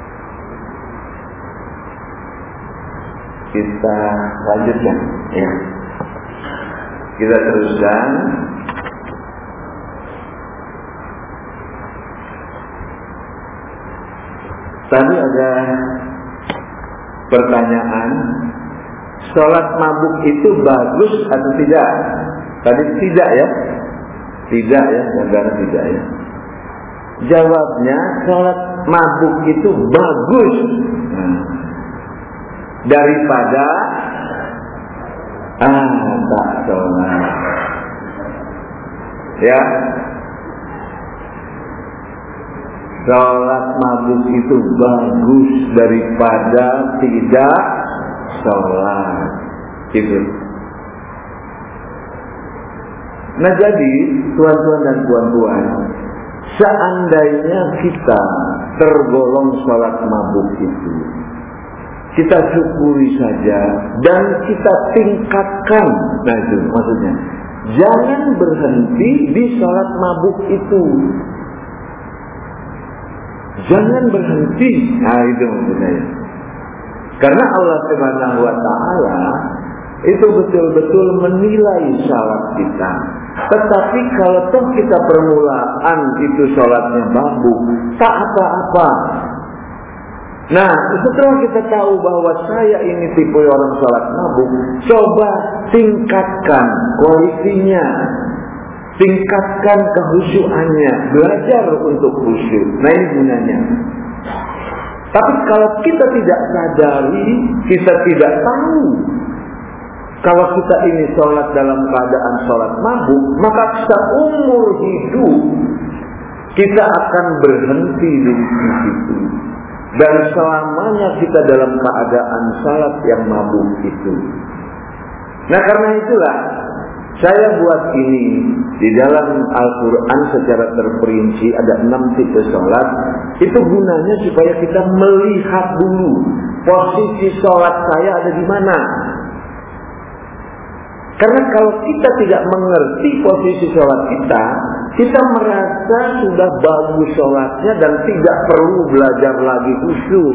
Kita lanjutkan ya. Kita teruskan. Tadi ada pertanyaan, sholat mabuk itu bagus atau tidak? Tadi tidak ya? Tidak ya, negara tidak ya. Jawabnya, sholat mabuk itu bagus hmm. daripada ah, tak sholat. Ya, sholat mabuk itu bagus daripada tidak sholat. Gitu. Nah jadi tuan-tuan dan puan-puan, seandainya kita tergolong sholat mabuk itu, kita syukuri saja dan kita tingkatkan. Nah itu maksudnya, jangan berhenti di sholat mabuk itu. Jangan berhenti. Nah itu maksudnya. Karena Allah Subhanahu wa Ta'ala itu betul-betul menilai sholat kita. Tetapi kalau toh kita permulaan itu sholatnya mabuk, tak apa-apa. Nah, setelah kita tahu bahwa saya ini tipe orang sholat mabuk, coba tingkatkan kualitinya, tingkatkan kehusyuannya, belajar untuk khusyuk. Nah ini gunanya. Tapi kalau kita tidak sadari, kita tidak tahu kalau kita ini sholat dalam keadaan sholat mabuk, maka seumur hidup kita akan berhenti di situ. Dan selamanya kita dalam keadaan sholat yang mabuk itu. Nah karena itulah saya buat ini di dalam Al-Quran secara terperinci ada enam tipe sholat. Itu gunanya supaya kita melihat dulu posisi sholat saya ada di mana. Karena kalau kita tidak mengerti posisi sholat kita, kita merasa sudah bagus sholatnya dan tidak perlu belajar lagi khusyuk.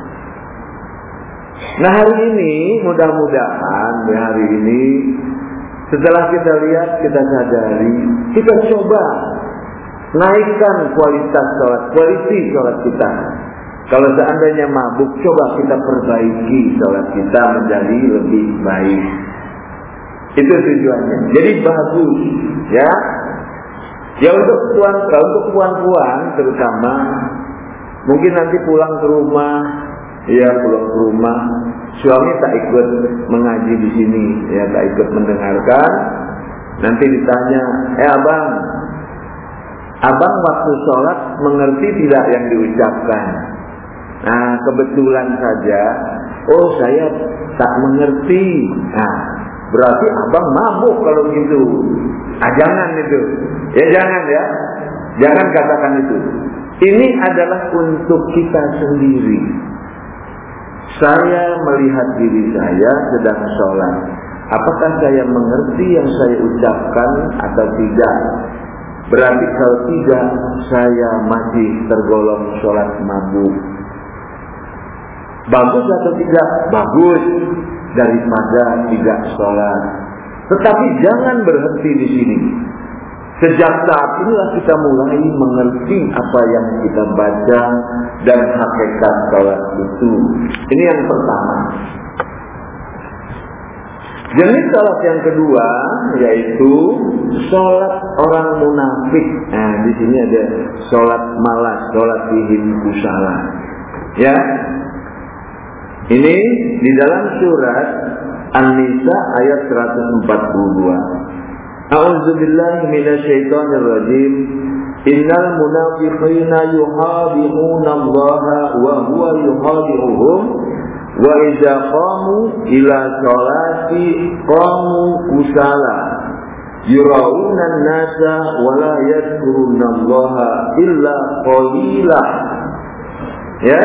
Nah hari ini mudah-mudahan di hari ini setelah kita lihat, kita sadari, kita coba naikkan kualitas sholat, kualiti sholat kita. Kalau seandainya mabuk, coba kita perbaiki sholat kita menjadi lebih baik. Itu tujuannya. Jadi bagus, ya. Ya untuk tuan, untuk puan-puan terutama, mungkin nanti pulang ke rumah, ya pulang ke rumah, suami tak ikut mengaji di sini, ya tak ikut mendengarkan. Nanti ditanya, eh abang, abang waktu sholat mengerti tidak yang diucapkan? Nah kebetulan saja, oh saya tak mengerti. Nah berarti abang mabuk kalau gitu. Ah jangan itu, ya jangan ya, jangan katakan itu. Ini adalah untuk kita sendiri. Saya melihat diri saya sedang sholat. Apakah saya mengerti yang saya ucapkan atau tidak? Berarti kalau tidak, saya masih tergolong sholat mabuk. Bagus atau tidak? Bagus. Daripada tidak sholat. Tetapi jangan berhenti di sini. Sejak saat inilah kita mulai mengerti apa yang kita baca dan hakikat sholat itu. Ini yang pertama. Jenis sholat yang kedua yaitu sholat orang munafik. Nah, di sini ada sholat malas, sholat bihin kusala. Ya, ini di dalam surat An-Nisa ayat seratus empat puluh dua. A'udzubillahi minasyaitonir rajim. Innal munafiqina yuhadi'una Allaha wa huwa yuhadi'uhum wa idza qamu ila sholati qamu kusala yurauna an-nasa wa la yadhkuruna Allaha illa qalila. Ya,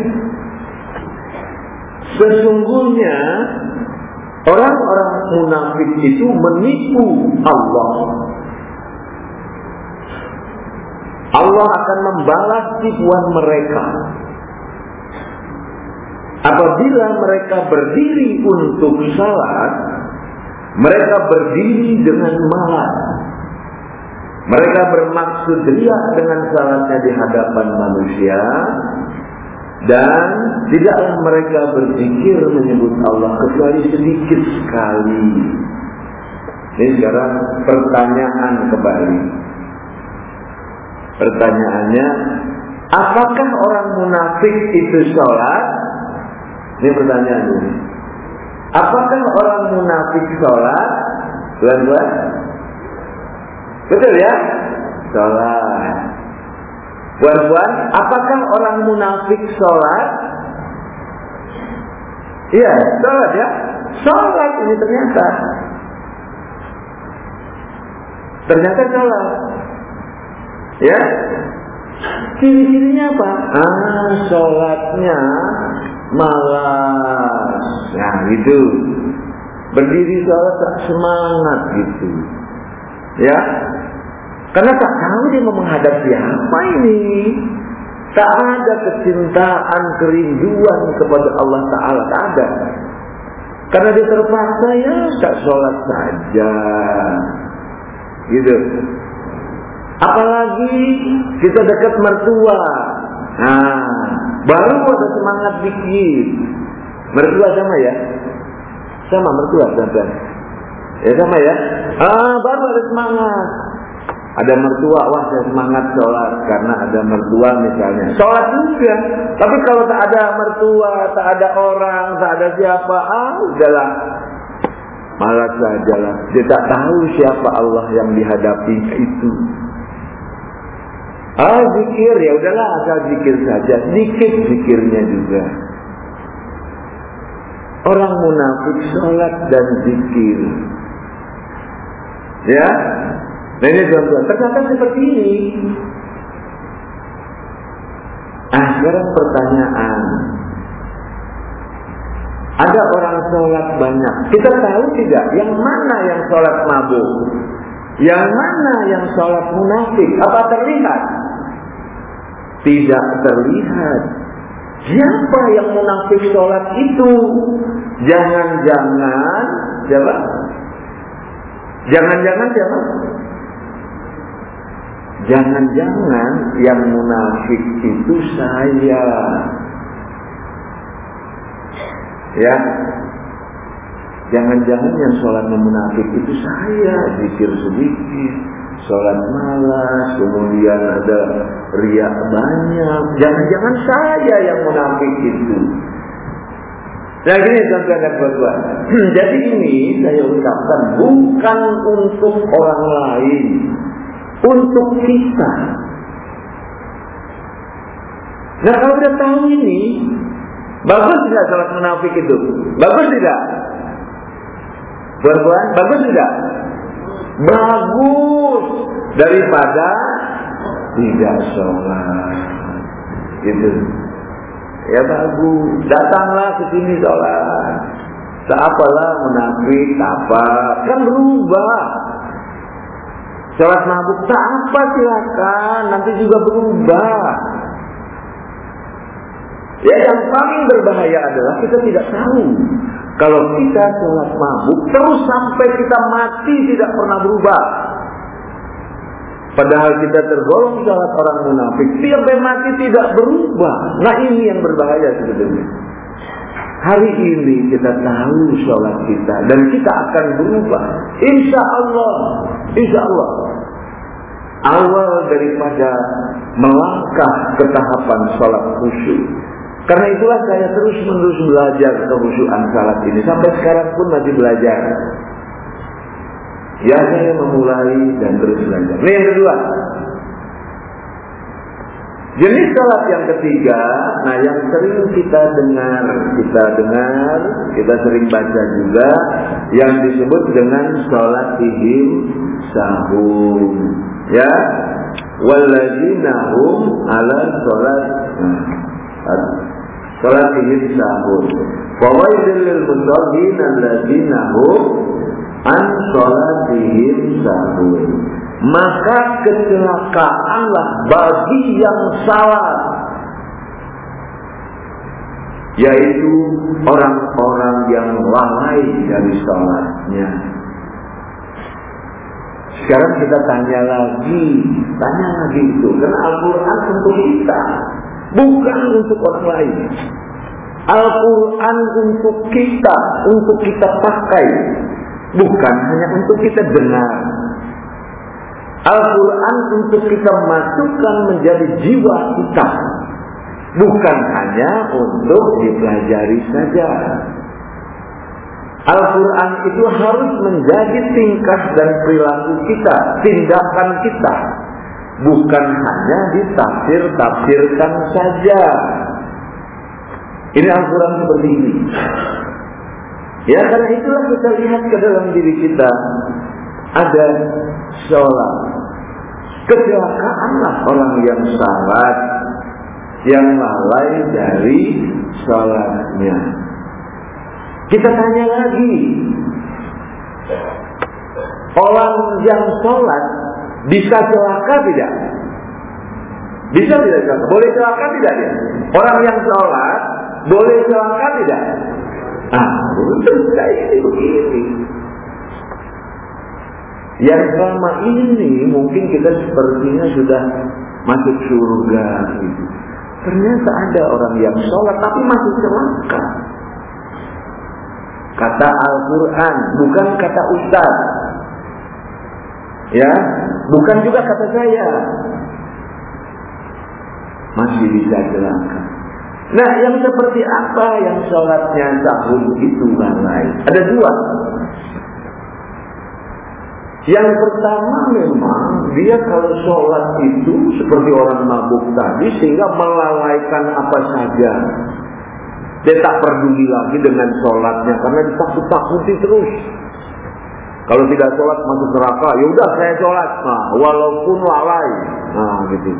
sesungguhnya orang-orang munafik itu menipu Allah. Allah akan membalas tipuan mereka apabila mereka berdiri untuk salat. Mereka berdiri dengan malas. Mereka bermaksud riak dengan salatnya di hadapan manusia. Dan tidaklah mereka berzikir menyebut Allah kecuali sedikit sekali. Ini sekarang pertanyaan kembali. Pertanyaannya, apakah orang munafik itu sholat? Ini pertanyaannya. Apakah orang munafik sholat? Tuan-tuan, betul ya? Sholat. Tuan-tuan, apakah orang munafik sholat? Iya, sholat ya. Sholat ini ternyata. Ternyata sholat. Ya. Ciri-cirinya apa? Ah, sholatnya malas. Nah, gitu. Berdiri sholat tak semangat gitu. Ya. Karena tak tahu dia mau menghadap siapa ini. Tak ada kecintaan, kerinduan kepada Allah Ta'ala. Tak ada. Karena dia terpaksa ya tak sholat saja. Gitu. Apalagi kita dekat mertua. Nah, baru ada semangat dikit. Mertua sama ya? Sama mertua sama. Ya sama ya? Ah, baru ada semangat. Ada mertua, wah saya semangat sholat karena ada mertua misalnya. Sholat juga. Tapi kalau tak ada mertua, tak ada orang, tak ada siapa, ah udahlah. Malas sajalah. Dia tak tahu siapa Allah yang dihadapi itu. Ah zikir, ya udahlah asal zikir saja. Sedikit zikirnya juga. Orang munafik sholat dan zikir. Ya. Nah ini tuan-tuan, ternyata seperti ini. Ah, sekarang pertanyaan. Ada orang sholat banyak. Kita tahu tidak yang mana yang sholat mabuk? Yang mana yang sholat munafik? Apa terlihat? Tidak terlihat. Siapa yang munafik sholat itu? Jangan-jangan siapa? Jangan-jangan siapa? Jangan-jangan yang munafik itu saya. Ya. Jangan-jangan yang sholatnya munafik itu saya. Zikir sedikit, sholat malas, kemudian ada riak banyak. Jangan-jangan saya yang munafik itu. Nah gini tuan-tuan dan puan-puan. Jadi ini saya ucapkan bukan untuk orang lain, untuk kita. Nah kalau udah tahu ini, bagus tidak sholat munafik itu? Bagus tidak? Puan-puan, bagus tidak? Bagus daripada tidak sholat. Gitu. Ya bagus, datanglah ke sini sholat. Seapalah munafik, apa? Kan berubah. Sholat mabuk tak apa silakan, nanti juga berubah. Ya yang paling berbahaya adalah kita tidak tahu. Kalau kita sholat mabuk terus sampai kita mati tidak pernah berubah. Padahal kita tergolong sholat orang munafik, sampai mati tidak berubah. Nah ini yang berbahaya sebetulnya. Hari ini kita tahu sholat kita dan kita akan berubah. Insya Allah, insya Allah. Awal daripada melangkah ke tahapan sholat khusyuk. Karena itulah saya terus menerus belajar kekhusyukan sholat ini. Sampai sekarang pun masih belajar. Ya saya memulai dan terus belajar. Ini yang kedua. Jenis sholat yang ketiga, nah yang sering kita dengar, kita dengar, kita sering baca juga, yang disebut dengan sholat ihim sahum. Ya, walladzina hum ala sholat, nah, sholat ihim sahum. Fawaidil lil musallin alladzina hum an sholatihim sahum. Maka kecelakaanlah bagi yang salah, yaitu orang-orang yang lalai dari salatnya. Sekarang kita tanya lagi, tanya lagi itu, karena Al-Quran untuk kita, bukan untuk orang lain. Al-Quran untuk kita, untuk kita pakai, bukan hanya untuk kita dengar. Al-Quran untuk kita masukkan menjadi jiwa kita, bukan hanya untuk dipelajari saja. Al-Quran itu harus menjadi tingkah dan perilaku kita, tindakan kita, bukan hanya ditafsir-tafsirkan saja. Ini Al-Quran seperti ini. Ya, karena itulah kita lihat ke dalam diri kita ada sholat. Kecelakaanlah orang yang salat, yang lalai dari sholatnya. Kita tanya lagi, orang yang sholat bisa celaka tidak? Bisa tidak celaka? Boleh celaka tidak dia? Orang yang sholat boleh celaka tidak? Ah, betul ini begini. Yang selama ini mungkin kita sepertinya sudah masuk surga gitu. Ternyata ada orang yang sholat tapi masih celaka. Kata Al-Quran, bukan kata Ustaz. Ya, bukan juga kata saya. Masih bisa celaka. Nah, yang seperti apa yang sholatnya tahun itu lalai? Ada dua. Yang pertama memang dia kalau sholat itu seperti orang mabuk tadi, sehingga melalaikan apa saja. Dia tak peduli lagi dengan sholatnya karena ditakut-takuti terus. Kalau tidak sholat masuk neraka, ya udah saya sholat, nah, walaupun lalai, nah gitu.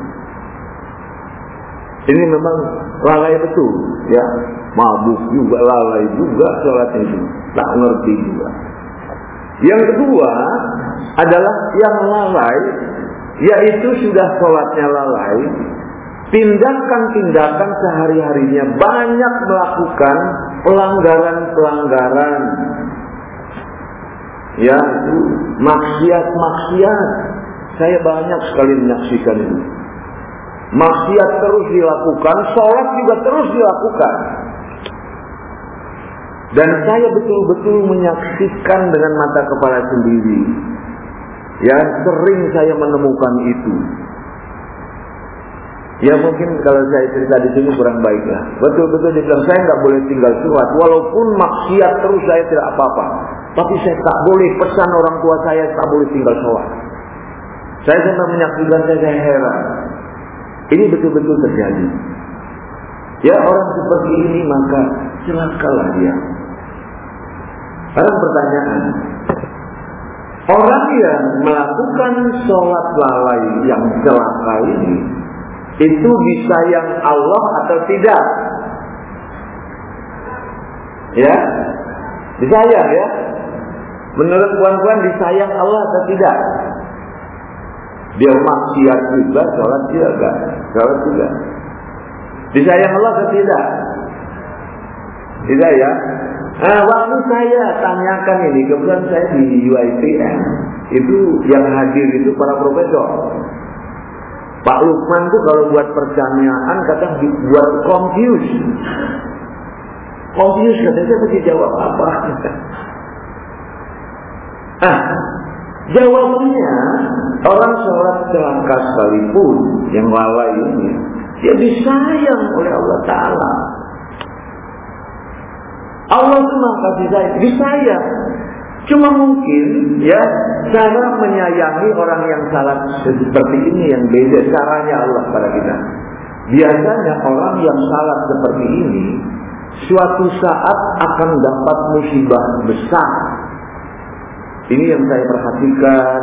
Ini memang lalai betul, ya, mabuk juga, lalai juga sholatnya itu, tak ngerti juga. Yang kedua adalah yang lalai, yaitu sudah sholatnya lalai, tindakan-tindakan sehari-harinya banyak melakukan pelanggaran-pelanggaran, ya, itu maksiat-maksiat. Saya banyak sekali menyaksikan itu. Maksiat terus dilakukan, sholat juga terus dilakukan. Dan saya betul-betul menyaksikan dengan mata kepala sendiri. Ya, sering saya menemukan itu. Ya mungkin kalau saya cerita di sini kurang baik lah. Betul-betul dia bilang saya nggak boleh tinggal sholat, walaupun maksiat terus saya tidak apa-apa. Tapi saya tak boleh, pesan orang tua saya tak boleh tinggal sholat. Saya sampai menyaksikan, saya, saya heran. Ini betul-betul terjadi. Ya, orang seperti ini maka celakalah dia. Sekarang pertanyaan, orang yang melakukan sholat lalai yang celaka ini, itu disayang Allah atau tidak? Ya, disayang ya. Menurut puan-puan disayang Allah atau tidak? Dia maksiat juga, sholat juga, sholat juga. Disayang Allah atau tidak? Tidak ya. Nah, waktu saya tanyakan ini, kebetulan saya di U I P M, itu yang hadir itu para profesor. Pak Lukman tuh kalau buat pertanyaan kadang dibuat confuse. Confuse katanya, saya mesti jawab apa? Ah, jawabannya orang sholat celaka sekalipun yang lalai ini, dia disayang oleh Allah Ta'ala. Allah itu maha kasih sayang, disayang. Cuma mungkin ya cara menyayangi orang yang salah seperti ini yang beda caranya Allah pada kita. Biasanya orang yang salah seperti ini suatu saat akan dapat musibah besar. Ini yang saya perhatikan.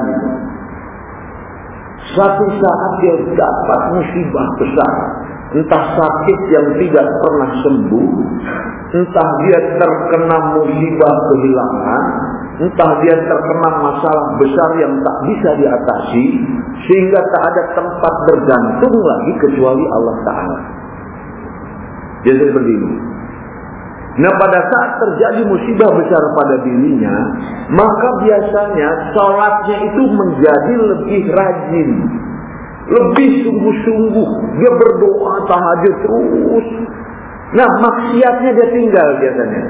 Suatu saat dia dapat musibah besar. Entah sakit yang tidak pernah sembuh, entah dia terkena musibah kehilangan, entah dia terkena masalah besar yang tak bisa diatasi, sehingga tak ada tempat bergantung lagi kecuali Allah Ta'ala. Jadi seperti ini. Nah, pada saat terjadi musibah besar pada dirinya, maka biasanya sholatnya itu menjadi lebih rajin, lebih sungguh-sungguh. Dia berdoa tahajud terus. Nah, maksiatnya dia tinggal biasanya.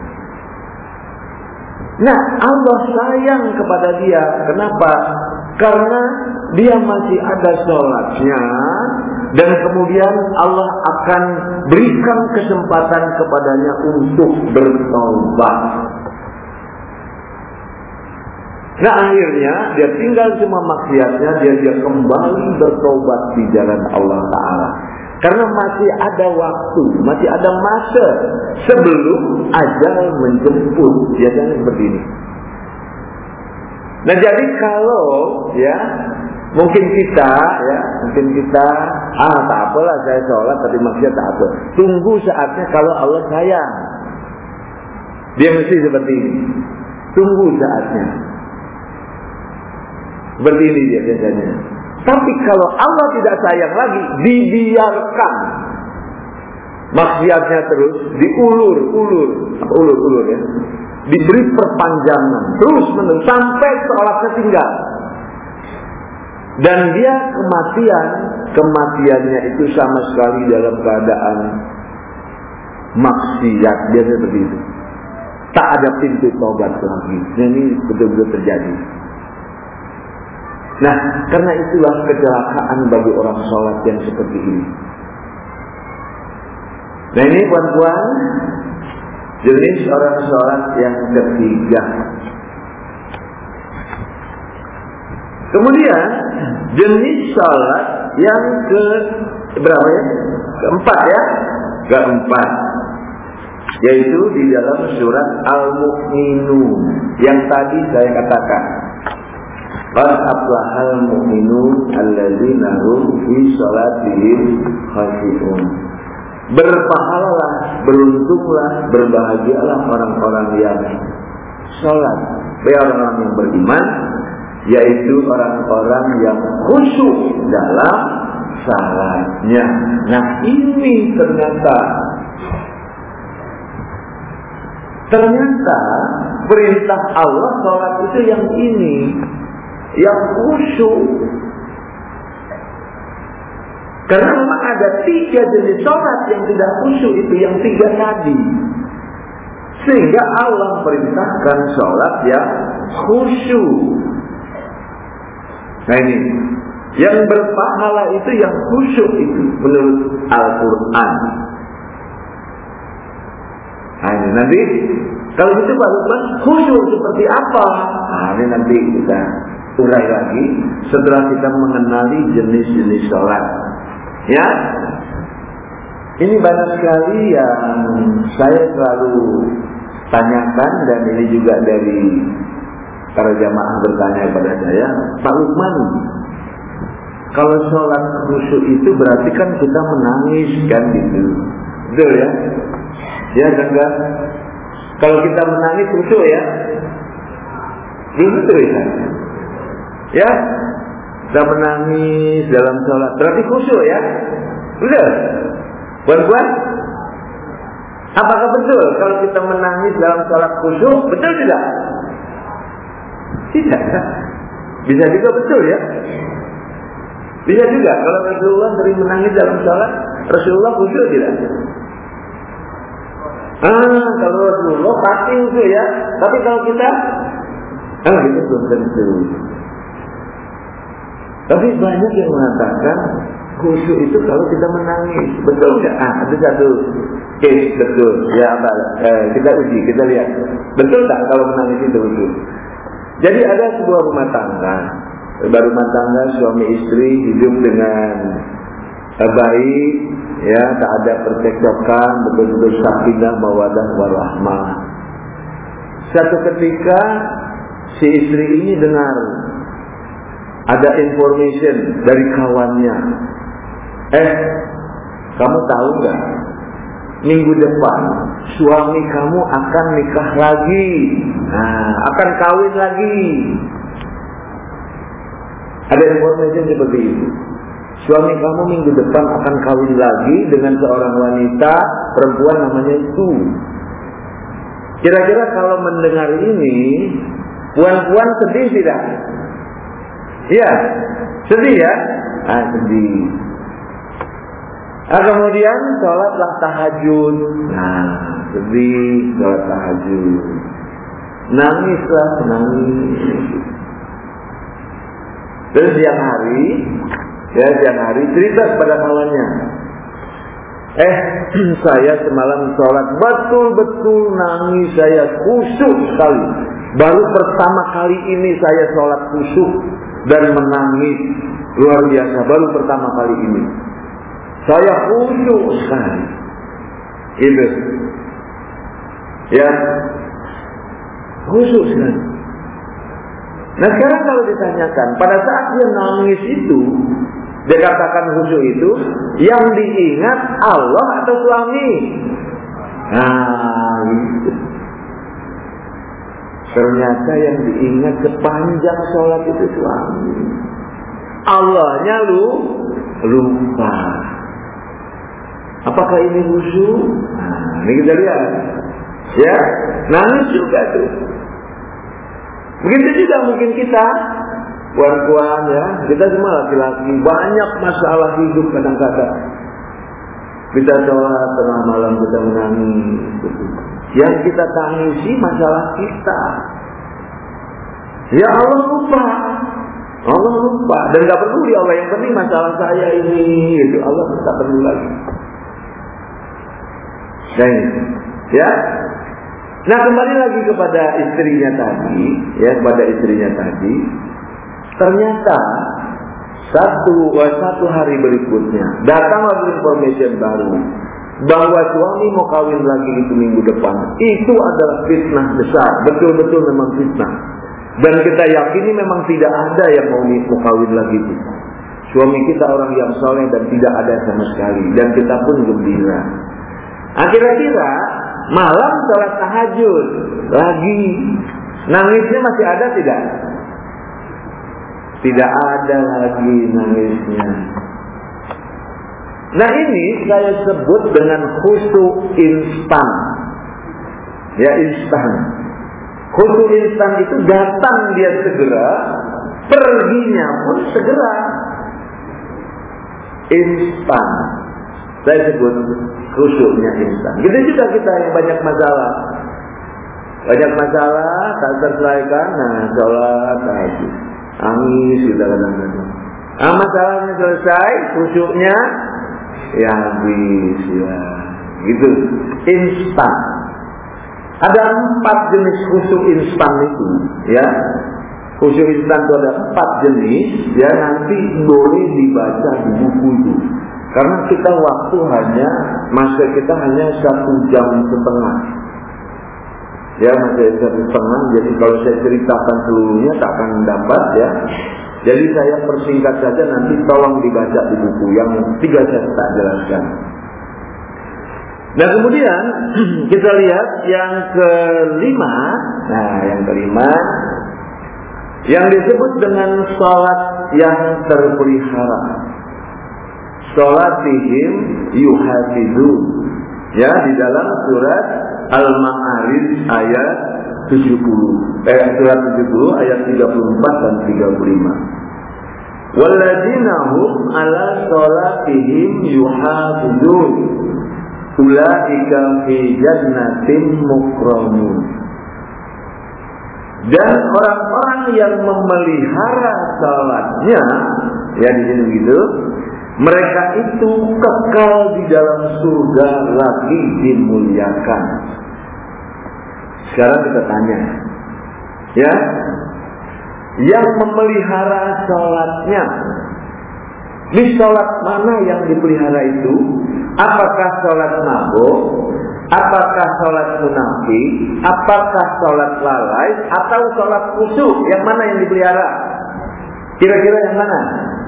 Nah, Allah sayang kepada dia. Kenapa? Karena dia masih ada sholatnya, dan kemudian Allah akan berikan kesempatan kepadanya untuk bertaubat. Nah akhirnya dia tinggal semua maksiatnya, dia dia kembali bertobat di jalan Allah Ta'ala. Karena masih ada waktu, masih ada masa sebelum ajal menjemput. Ya jangan seperti ini. Nah jadi kalau ya mungkin kita ya mungkin kita ah tak apalah saya sholat tapi maksiat tak apa. Tunggu saatnya kalau Allah sayang. Dia mesti seperti ini. Tunggu saatnya. Seperti ini dia biasanya. Tapi kalau Allah tidak sayang lagi, dibiarkan maksiatnya terus, diulur-ulur, ulur-ulur ya, diberi perpanjangan, terus menerus sampai sholatnya tinggal. Dan dia kematian, kematiannya itu sama sekali dalam keadaan maksiat, dia seperti itu. Tak ada pintu tobat lagi. Nah, ini betul-betul terjadi. Nah, karena itulah kecelakaan bagi orang sholat yang seperti ini. Nah ini puan-puan, jenis orang sholat yang ketiga. Kemudian jenis sholat yang ke berapa ya? Keempat ya? Keempat. Yaitu di dalam surat Al-Mu'minun yang tadi saya katakan. Qad aflahal mu'minun alladzina hum fi sholatihim khashi'un. Berpahalalah, beruntunglah, berbahagialah orang-orang yang sholat, orang-orang yang beriman, yaitu orang-orang yang khusyuk dalam salatnya. Nah ini ternyata ternyata perintah Allah sholat itu yang ini, yang khusyuk. Karena memang ada tiga jenis sholat yang tidak khusyuk itu, yang tiga tadi. Sehingga Allah perintahkan sholat yang khusyuk. Nah ini, yang berpahala itu yang khusyuk itu menurut Al-Quran. Nah ini nanti, kalau gitu Pak Lukman, khusyuk seperti apa? Nah ini nanti kita urai lagi setelah kita mengenali jenis-jenis sholat. Ya, ini banyak sekali yang saya selalu tanyakan, dan ini juga dari para jamaah bertanya kepada saya, Pak Lukman, kalau sholat khusyuk itu berarti kan kita menangis kan gitu, betul ya? Ya enggak? Kalau kita menangis khusyuk ya? Betul ya? Ya? Kita menangis dalam sholat berarti khusyuk ya? Betul? Buat-buat? Apakah betul kalau kita menangis dalam sholat khusyuk? Betul tidak? Tidak. Bisa juga betul ya? Bisa juga kalau Rasulullah sering menangis dalam sholat, Rasulullah khusyuk tidak? Ah, kalau Rasulullah pasti khusyuk ya. Tapi kalau kita, ah itu belum tentu. Tapi banyak yang mengatakan khusyuk itu kalau kita menangis. Betul nggak? Ah, ada satu case betul. Ya apa? Eh, kita uji, kita lihat. Betul tak kalau menangis itu betul? Jadi ada sebuah rumah tangga. Rumah tangga suami istri hidup dengan baik, ya, tak ada percekcokan, betul-betul sakinah mawaddah warahmah. Satu ketika si istri ini dengar ada information dari kawannya. Eh, kamu tahu nggak? Minggu depan suami kamu akan nikah lagi, nah, akan kawin lagi. Ada information seperti itu. Suami kamu minggu depan akan kawin lagi dengan seorang wanita perempuan namanya itu. Kira-kira kalau mendengar ini, puan-puan sedih tidak? Iya, sedih ya? Ah, sedih. Nah, kemudian sholatlah tahajud. Nah, sedih, sholat tahajud. Nangislah, nangis. Terus siang hari, ya siang hari cerita kepada kawannya. Eh, saya semalam sholat betul-betul nangis, saya khusyuk sekali. Baru pertama kali ini saya sholat khusyuk dan menangis luar biasa. Baru pertama kali ini saya khusyuk sekali. Itu, ya, khusyuk sekali. Nah sekarang kalau ditanyakan, pada saat dia nangis itu, dia katakan khusyuk itu, yang diingat Allah atau suami? Nah, gitu. Ternyata yang diingat sepanjang sholat itu suami. Allahnya lu lupa. Apakah ini khusyuk? Nah, ini kita lihat. Ya, nangis juga tuh. Begitu juga mungkin kita, puan-puan ya, kita semua laki-laki, banyak masalah hidup kadang-kadang. Kita sholat tengah malam kita menangis. Yang kita tangisi masalah kita. Ya Allah lupa, Allah lupa, dan nggak peduli Allah, yang penting masalah saya ini, itu Allah tak perlu lagi. Dan, ya. Nah kembali lagi kepada istrinya tadi, ya kepada istrinya tadi. Ternyata satu satu hari berikutnya datanglah information baru bahwa suami mau kawin lagi itu minggu depan. Itu adalah fitnah besar, betul-betul memang fitnah. Dan kita yakini memang tidak ada yang mau mau kawin lagi itu. Suami kita orang yang soleh dan tidak ada sama sekali, dan kita pun gembira. Akhir-akhir malam sholat tahajud lagi, nangisnya masih ada tidak? Tidak ada lagi nangisnya. Nah ini saya sebut dengan khusyuk instan. Ya instan. Khusyuk instan itu datang dia segera, perginya pun segera. Instan. Saya sebut khusyuknya instan. Gitu juga kita yang banyak masalah. Banyak masalah, tak terselesaikan, nah sholat tahajud. Nangis kita kadang-kadang. Nah, masalahnya selesai, khusyuknya ya habis ya. Gitu. Instan. Ada empat jenis khusyuk instan itu, ya. Khusyuk instan itu ada empat jenis, ya, nanti boleh dibaca di buku itu. Karena kita waktu hanya, masa kita hanya satu jam setengah. Ya, masih satu setengah, jadi kalau saya ceritakan seluruhnya tak akan dapat ya. Jadi saya persingkat saja, nanti tolong dibaca di buku yang tiga saya tak jelaskan. Nah kemudian kita lihat yang kelima. Nah yang kelima, yang disebut dengan sholat yang terpelihara. Sholatihim yuhafidun. Ya, di dalam surat Al-Ma'arij ayat tujuh puluh. Eh, surat tujuh puluh ayat tiga puluh empat dan tiga puluh lima. Walladzina hum ala sholatihim yuhafidun. Ulaika fi jannatin mukramun. Dan orang-orang yang memelihara salatnya, ya di sini gitu, mereka itu kekal di dalam surga lagi dimuliakan. Sekarang kita tanya, ya, yang memelihara salatnya, di salat mana yang dipelihara itu? Apakah salat mabuk? Apakah salat munafik? Apakah salat lalai? Atau salat khusyuk? Yang mana yang dipelihara? Kira-kira yang mana?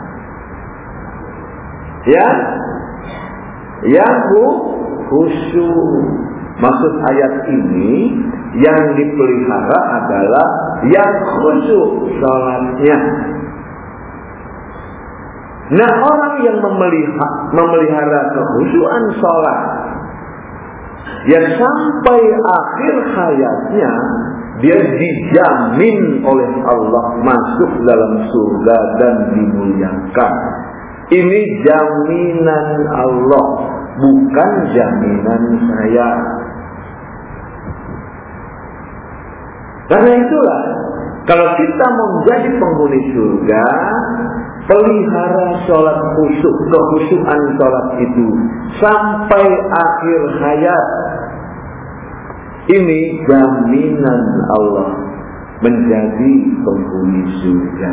Ya, yang khusyuk. Maksud ayat ini, yang dipelihara adalah yang khusyuk salatnya. Nah orang yang memelihara, memelihara kekhusyuan sholat, ya sampai akhir hayatnya dia dijamin oleh Allah masuk dalam surga dan dimuliakan. Ini jaminan Allah, bukan jaminan saya. Karena itulah, kalau kita mau menjadi penghuni surga, pelihara sholat khusyuk, kekhusyuan sholat itu sampai akhir hayat. Ini jaminan Allah. menjadi penghuni surga.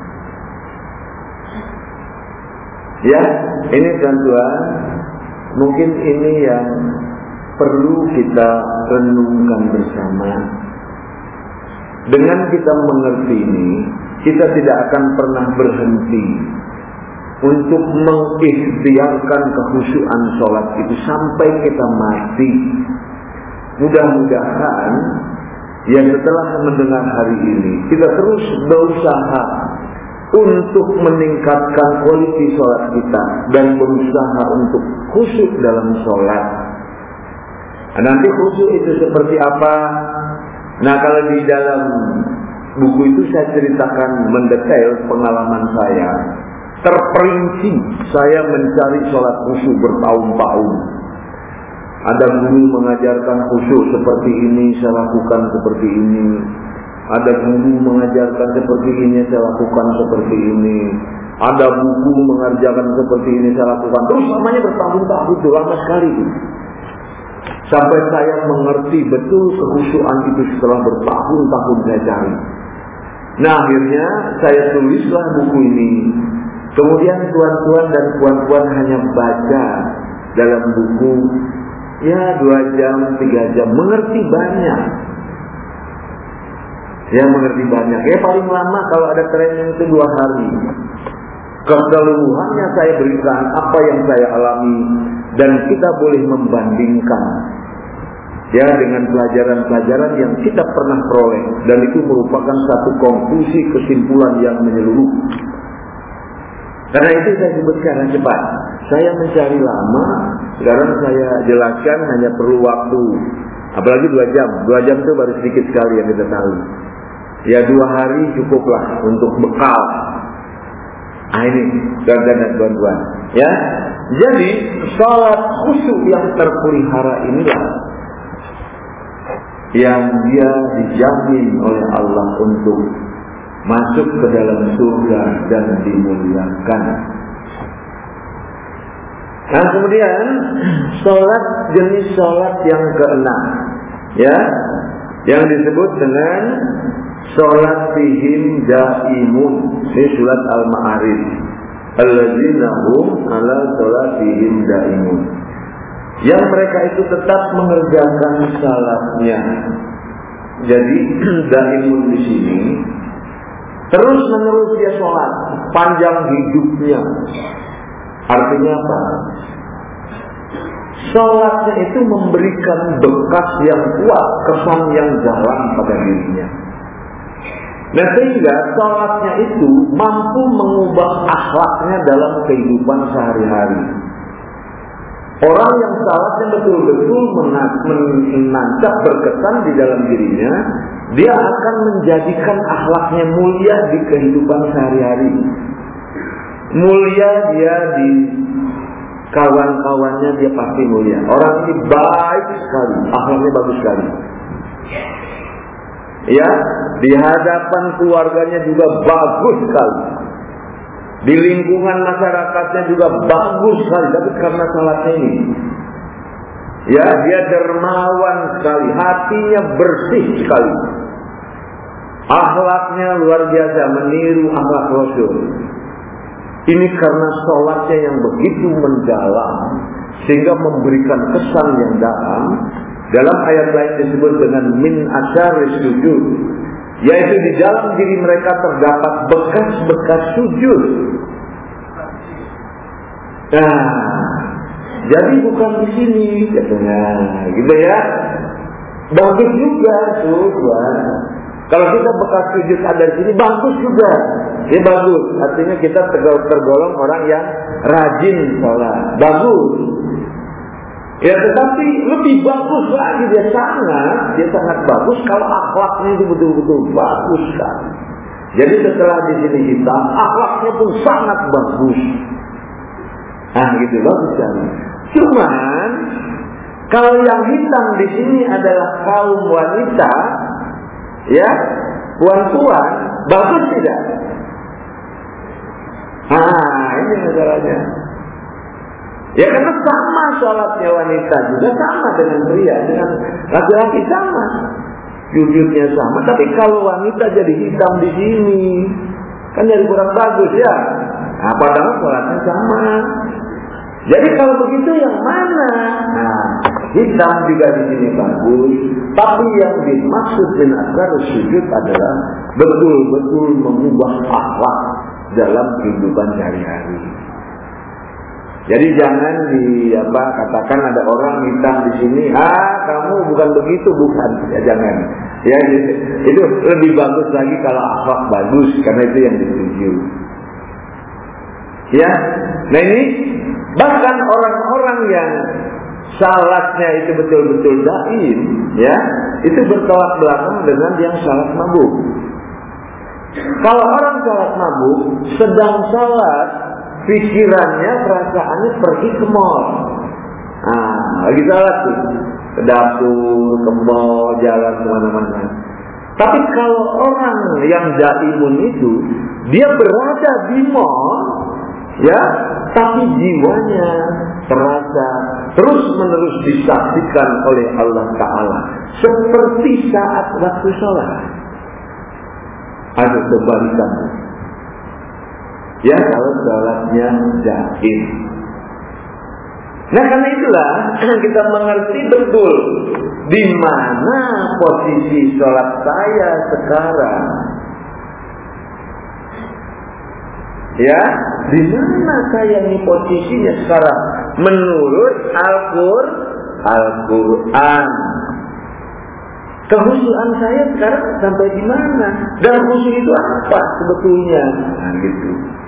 Ya, ini tuan-tuan, mungkin ini yang perlu kita renungkan bersama. Dengan kita mengerti ini, kita tidak akan pernah berhenti untuk mengikhtiarkan kekhusyuan sholat itu sampai kita mati. Mudah-mudahan ya setelah mendengar hari ini kita terus berusaha untuk meningkatkan kualitas sholat kita dan berusaha untuk khusyuk dalam sholat. Nanti khusyuk itu seperti apa? Nah, kalau di dalam buku itu saya ceritakan mendetail pengalaman saya. Terperinci saya mencari sholat khusyuk bertahun-tahun. Ada guru mengajarkan khusyuk seperti ini, saya lakukan seperti ini. Ada guru mengajarkan seperti ini, saya lakukan seperti ini. Ada buku mengajarkan seperti ini, saya lakukan. Terus namanya bertahun-tahun, itu lama sekali. Sampai saya mengerti betul kekhusyuan itu setelah bertahun-tahun saya cari. Nah, akhirnya saya tulislah buku ini. Kemudian tuan-tuan dan puan-puan hanya baca dalam buku ya dua jam, tiga jam, mengerti banyak. Ya mengerti banyak. Ya paling lama kalau ada training itu dua hari. Keseluruhannya saya berikan apa yang saya alami dan kita boleh membandingkan ya dengan pelajaran-pelajaran yang kita pernah peroleh, dan itu merupakan satu konklusi kesimpulan yang menyeluruh. Karena itu saya sebut sekarang cepat. Saya mencari lama, sekarang saya jelaskan hanya perlu waktu. Apalagi dua jam. Dua jam itu baru sedikit sekali yang kita tahu. Ya dua hari cukuplah untuk bekal. Ah ini, tuan-tuan dan tuan-tuan. Ya, jadi salat khusyuk yang terpelihara inilah yang dia dijamin oleh Allah untuk masuk ke dalam surga dan dimuliakan. Nah kemudian sholat jenis sholat yang keenam, ya, yang disebut dengan sholat fihim daimun. Ini surat Al-Ma'arij. Alladzina hum ala sholatihim daimun. Yang mereka itu tetap mengerjakan salatnya. Jadi daimun di sini terus menerus dia sholat panjang hidupnya. Artinya apa? Sholatnya itu memberikan bekas yang kuat, kesan yang dalam pada dirinya. Nah sehingga sholatnya itu mampu mengubah akhlaknya dalam kehidupan sehari-hari. Orang yang sholatnya betul-betul menancap berkesan di dalam dirinya, dia akan menjadikan akhlaknya mulia di kehidupan sehari-hari. Mulia dia di kawan-kawannya, dia pasti mulia. Orang ini baik sekali, akhlaknya bagus sekali. Ya, di hadapan keluarganya juga bagus sekali. Di lingkungan masyarakatnya juga bagus sekali, tapi karena salatnya ini, ya dia dermawan sekali, hatinya bersih sekali, akhlaknya luar biasa, meniru akhlak Rasul. Ini karena sholatnya yang begitu mendalam sehingga memberikan kesan yang dalam. Dalam ayat lain disebut dengan min asyaris sujud, yaitu di dalam diri mereka terdapat bekas-bekas sujud. Nah, jadi bukan di sini katanya, gitu ya. Bagus juga tuh, Tuhan. Kalau kita bekas sujud ada di sini, bagus juga. Ya bagus, artinya kita tergolong orang yang rajin sholat. Bagus. Ya tetapi lebih bagus lagi, dia sangat, dia sangat bagus kalau akhlaknya itu betul-betul bagus kan. Jadi setelah di sini hitam, akhlaknya pun sangat bagus. Nah gitu, bagus kan. Cuman kalau yang hitam di sini adalah kaum wanita, ya, puan-puan, bagus tidak? Ah, ini masalahnya. Ya karena sama sholatnya wanita juga sama dengan pria, dengan laki-laki sama. sujudnya sama, tapi kalau wanita jadi hitam di sini, kan jadi kurang bagus ya. Nah, padahal sholatnya sama. Jadi kalau begitu yang mana? Nah, hitam juga di sini bagus, tapi yang dimaksud dengan asrar sujud adalah betul-betul mengubah akhlak dalam kehidupan sehari-hari. Jadi jangan di apa katakan ada orang hitam di sini, ah kamu bukan begitu, bukan, ya jangan. Ya itu lebih bagus lagi kalau akhlak bagus, karena itu yang dituju. Ya, nah ini bahkan orang-orang yang salatnya itu betul-betul daim, ya itu bertolak belakang dengan yang salat mabuk. Kalau orang salat mabuk sedang salat, pikirannya, perasaannya pergi ke mall. Nah, lagi salat tuh, ke dapur, ke mall, jalan kemana-mana. Tapi kalau orang yang daimun itu, dia berada di mall, ya, tapi jiwanya terasa terus-menerus disaksikan oleh Allah Ta'ala, seperti saat waktu sholat. Ada kebalikannya. Ya, kalau sholatnya daim. Nah, karena itulah kita mengerti betul di mana posisi sholat saya sekarang. Ya, di mana saya ini posisinya sekarang menurut Al-Qur, Al-Quran. Kehusuan saya sekarang sampai di mana? Dan khusyuk itu apa sebetulnya? Nah, gitu.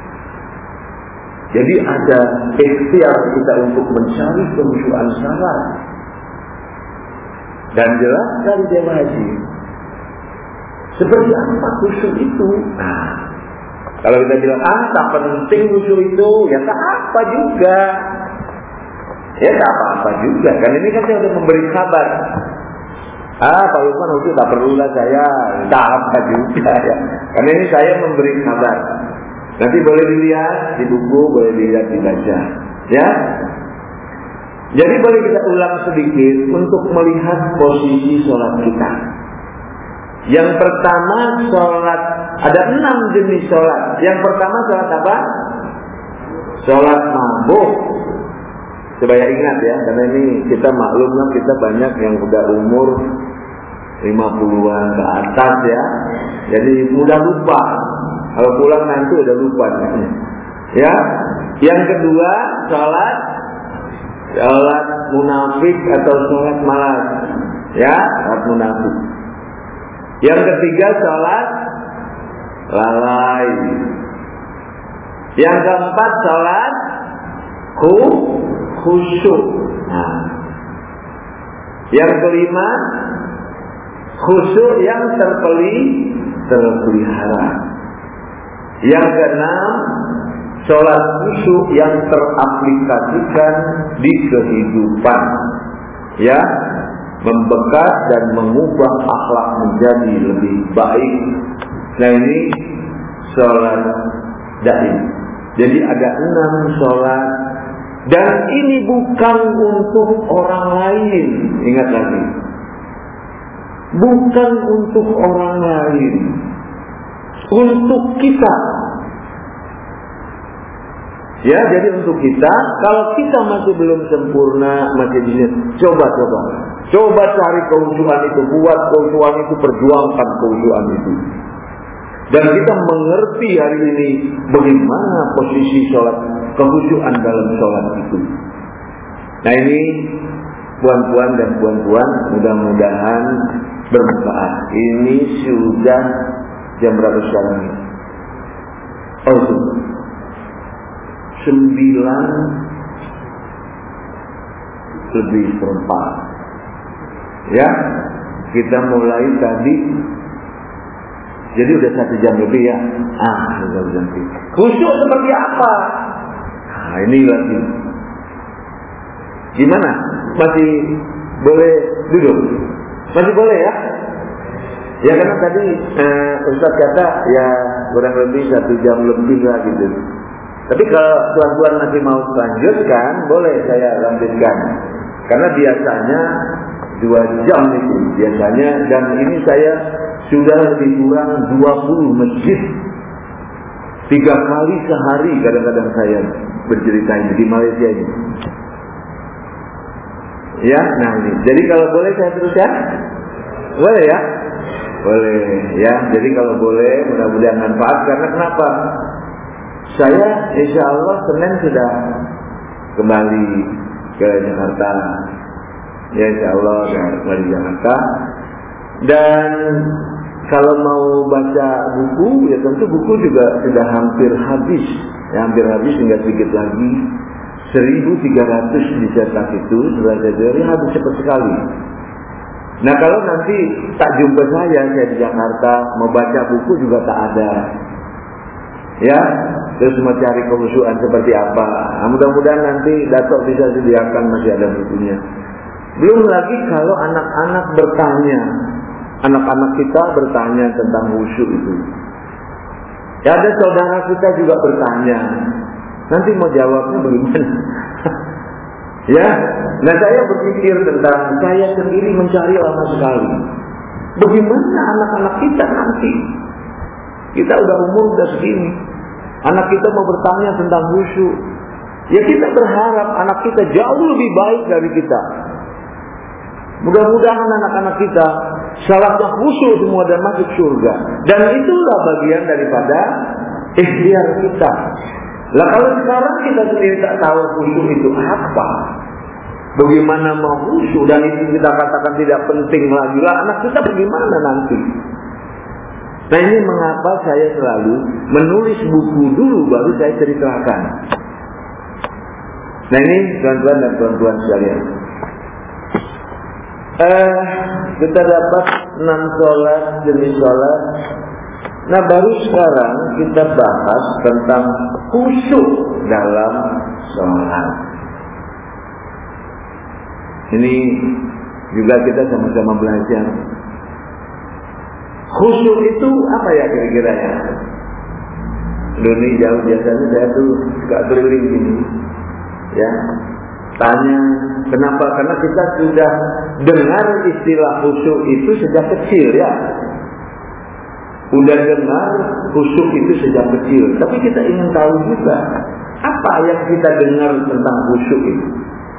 Jadi ada ikhtiar kita untuk mencari kehusuan salat. Dan jelas dari dia wajib. Seperti apa khusyuk itu? Nah, kalau kita bilang, ah tak penting khusyuk itu, ya tak apa juga. Ya tak apa-apa juga. Kan ini kan saya sudah memberi kabar. Ah Pak Lukman khusyuk tak perlulah saya, tak apa juga ya. Karena ini saya memberi kabar. Nanti boleh dilihat di buku, boleh dilihat dibaca. Ya. Jadi boleh kita ulang sedikit untuk melihat posisi sholat kita. Yang pertama sholat, ada enam jenis sholat. Yang pertama sholat apa? Sholat mabuk. Coba ya ingat ya, karena ini kita maklum lah, kita banyak yang udah umur lima puluhan ke atas ya. Jadi mudah lupa. Kalau pulang nanti udah lupa. Ya. Yang kedua sholat sholat munafik atau sholat malas. Ya, sholat munafik. Yang ketiga sholat lalai. Yang keempat sholat khusyuk. Nah. Yang kelima khusyuk yang terpeli terpelihara. Yang keenam sholat khusyuk yang teraplikasikan di kehidupan, ya, membekas dan mengubah akhlak menjadi lebih baik. Nah ini sholat daim. Jadi ada enam sholat, dan ini bukan untuk orang lain. Ingat lagi, bukan untuk orang lain, untuk kita. Ya, jadi untuk kita, kalau kita masih belum sempurna, masih bisa, coba-coba. Coba cari kehusuan itu, buat kehusuan itu, perjuangkan kehusuan itu. Dan kita mengerti hari ini bagaimana posisi sholat, kehusuan dalam sholat itu. Nah ini, puan-puan dan puan-puan, mudah-mudahan bermanfaat. Ini sudah jam berapa sekarang ini? Oh, itu. Sembilan lebih perempat. Ya, kita mulai tadi. Jadi udah satu jam lebih ya. Ah, satu jam lebih. Khusyuk seperti apa? Nah, ini lagi. Gimana? Masih boleh duduk? Masih boleh ya? Ya karena tadi eh, Ustaz kata ya kurang lebih satu jam lebih lah gitu. Tapi kalau tuan-tuan masih mau lanjutkan, boleh saya lanjutkan. Karena biasanya dua jam itu biasanya, dan ini saya sudah lebih kurang dua puluh masjid. Tiga kali sehari kadang-kadang saya bercerita ini di Malaysia ini. Ya, nah ini. Jadi kalau boleh saya teruskan? Boleh ya? Boleh ya. Jadi kalau boleh, mudah-mudahan manfaat. Karena kenapa? Saya insya Allah Senin sudah kembali ke Jakarta. Ya insya Allah kembali ke Jakarta. Dan kalau mau baca buku, ya tentu buku juga sudah hampir habis. Ya, hampir habis, tinggal sedikit lagi. seribu tiga ratus dicetak itu, sudah jadi habis cepat sekali. Nah kalau nanti tak jumpa saya, saya di Jakarta, mau baca buku juga tak ada. Ya, terus mau cari kehusuan seperti apa. Nah, mudah-mudahan nanti Datuk bisa sediakan, masih ada bukunya. Belum lagi kalau anak-anak bertanya, anak-anak kita bertanya tentang khusyuk itu. Ya, ada saudara kita juga bertanya. Nanti mau jawabnya bagaimana? Ya, nah saya berpikir tentang saya sendiri mencari lama sekali. Bagaimana anak-anak kita nanti? Kita udah umur udah segini. Anak kita mau bertanya tentang khusyuk. Ya kita berharap anak kita jauh lebih baik dari kita. Mudah-mudahan anak-anak kita salatnya khusyuk semua dan masuk surga. Dan itulah bagian daripada ikhtiar kita. Lah kalau sekarang kita sendiri tak tahu khusyuk itu apa, bagaimana mau khusyuk, dan itu kita katakan tidak penting lagi, lah anak kita bagaimana nanti? Nah ini mengapa saya selalu menulis buku dulu baru saya ceritakan. Nah ini tuan-tuan dan tuan-tuan sekalian, eh, kita dapat enam sholat jenis sholat. Nah baru sekarang kita bahas tentang khusyuk dalam sholat. Ini juga kita sama-sama belajar. Khusyuk itu apa ya kira-kira ya? Ini jauh, biasanya saya tuh suka keliling gini, ya. Tanya kenapa? Karena kita sudah dengar istilah khusyuk itu sejak kecil ya. Udah dengar khusyuk itu sejak kecil, tapi kita ingin tahu juga apa yang kita dengar tentang khusyuk itu.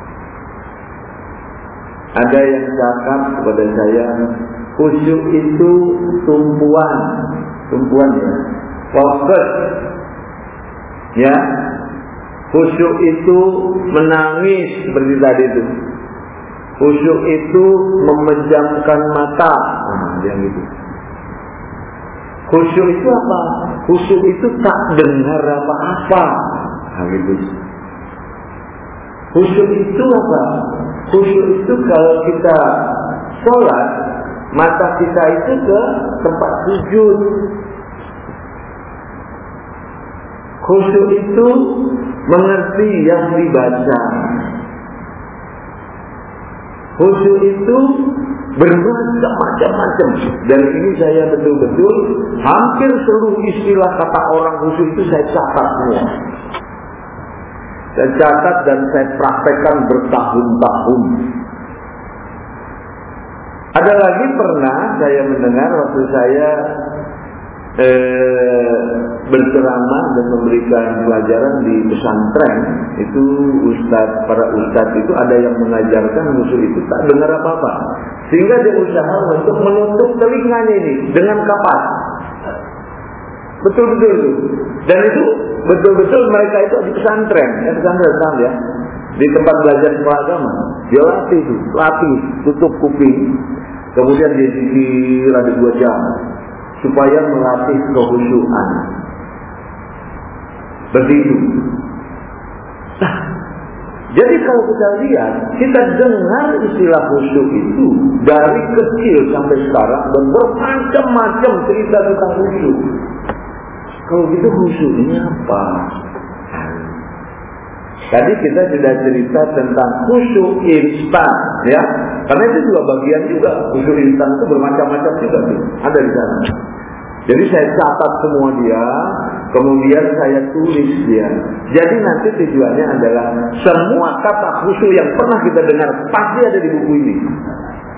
Ada yang cakap kepada saya, khusyuk itu tumpuan, tumpuan ya, fokus, ya. Khusyuk itu menangis seperti tadi itu. Khusyuk itu memejamkan mata, nah, yang gitu. Khusyuk itu apa? Khusyuk itu tak dengar apa-apa. Nah, gitu. Khusyuk itu apa? Khusyuk itu kalau kita sholat, mata kita itu ke tempat sujud. Khusyuk itu mengerti yang dibaca. Khusyuk itu bermacam-macam. Dan ini saya betul-betul hampir seluruh istilah kata orang khusyuk itu saya catat semua. Saya catat dan saya praktekkan bertahun-tahun. Ada lagi pernah saya mendengar waktu saya eh, berceramah dan memberikan pelajaran di pesantren, itu ustaz, para ustaz itu ada yang mengajarkan khusyuk itu tak dengar apa-apa, sehingga dia usaha untuk menutup telinganya ini dengan kapas. Betul-betul itu. Dan itu betul-betul mereka itu di pesantren, ya pesantren kan ya, di tempat belajar agama. Dia latih itu, latih, tutup kuping, kemudian dia zikir ada dua jam supaya melatih kekhusyuan. Begitu. Nah, jadi kalau kita lihat, kita dengar istilah khusyuk itu dari kecil sampai sekarang dan bermacam-macam cerita tentang khusyuk. Kalau gitu khusyuk ini apa? Tadi kita sudah cerita tentang khusyuk instan, ya. Karena itu juga bagian juga khusyuk instan itu bermacam-macam juga tuh, ada di sana. Jadi saya catat semua dia, kemudian saya tulis dia. Jadi nanti tujuannya adalah semua kata khusyuk yang pernah kita dengar pasti ada di buku ini.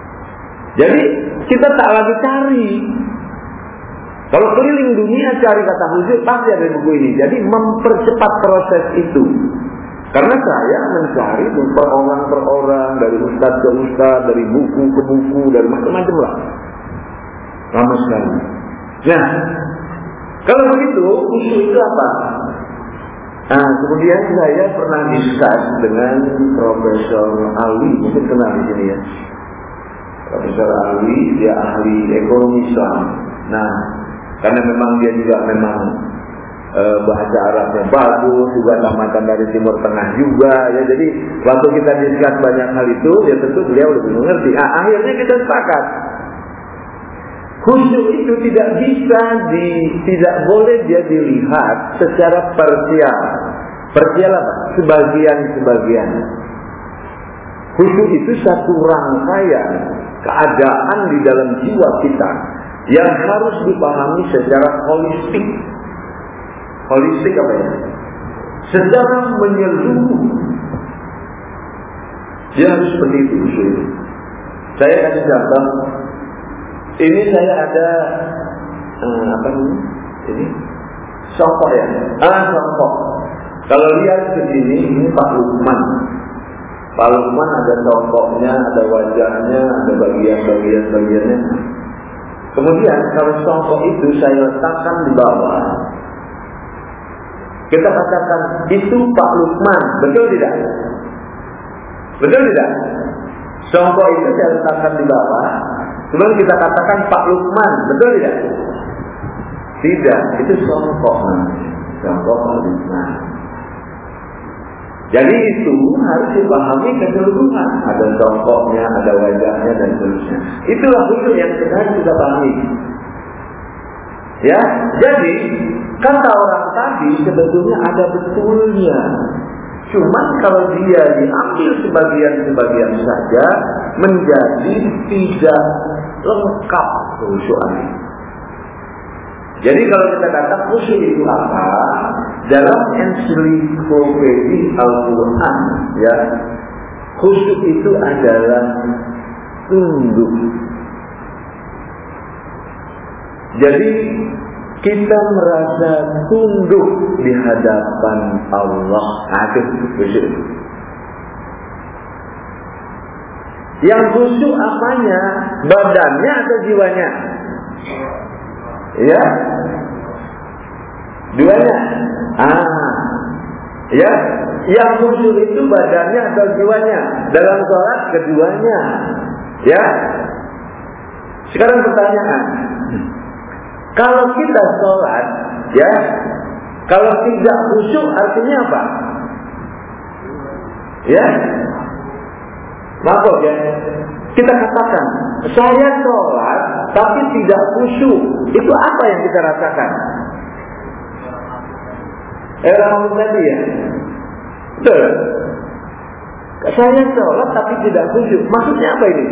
Jadi kita tak lagi cari. Kalau keliling dunia cari kata khusyuk pasti ada buku ini. Jadi mempercepat proses itu. Karena saya mencari per orang per orang, dari ustaz ke ustaz, dari buku ke buku, dari macam-macam lah. Lama sekali. Nah, kalau begitu khusyuk itu apa? Nah, kemudian saya pernah diskus dengan Profesor Alwi, mungkin kenal di sini ya. Profesor Alwi, dia ahli ekonomi Islam. Nah, karena memang dia juga memang e, bahasa Arabnya bagus, juga tamatan dari Timur Tengah juga, ya. Jadi waktu kita diskus banyak hal itu, ya tentu beliau lebih mengerti. Nah, akhirnya kita sepakat. Khusyuk itu tidak bisa di, tidak boleh dia dilihat secara parsial. Parsial apa? Sebagian-sebagian. Khusyuk itu satu rangkaian keadaan di dalam jiwa kita yang harus dipahami secara holistik. Holistik apa ya? Secara menyeluruh. Dia harus seperti itu khusyuk. Saya kasih contoh. Ini saya ada eh, apa ini? Ini songkok ya. Ah, songkok. Kalau lihat ke sini, ini Pak Lukman. Pak Lukman ada songkoknya, ada wajahnya, ada bagian-bagian bagiannya. Kemudian kalau songkok itu saya letakkan di bawah, kita katakan itu Pak Lukman, betul tidak? Betul tidak? Songkok itu saya letakkan di bawah. Kemudian kita katakan Pak Lukman, betul tidak? Tidak, itu songkok namanya. Songkok Pak Lukman. Jadi itu harus dipahami keseluruhan. Ada songkoknya, ada wajahnya dan seterusnya. Itulah khusyuk yang harus kita pahami. Ya, jadi kata orang tadi sebetulnya ada betulnya. Cuman kalau dia diambil sebagian-sebagian saja menjadi tidak lengkap khusyukan. Jadi kalau kita kata khusyuk itu apa? Dalam ensiklopedia Al-Quran, ya, khusyuk itu adalah tunduk. Jadi kita merasa tunduk di hadapan Allah. Ada khusyuk. Yang khusyuk apanya? Badannya atau jiwanya? Ya, duanya. Ah, ya. Yang khusyuk itu badannya atau jiwanya? Dalam sholat keduanya. Ya. Sekarang pertanyaan. Kalau kita sholat, ya, kalau tidak khusyuk artinya apa? Ya, maaf ya. Kita katakan, saya sholat tapi tidak khusyuk. Itu apa yang kita rasakan? Erang tadi ya. Betul. Saya sholat tapi tidak khusyuk. Maksudnya apa ini?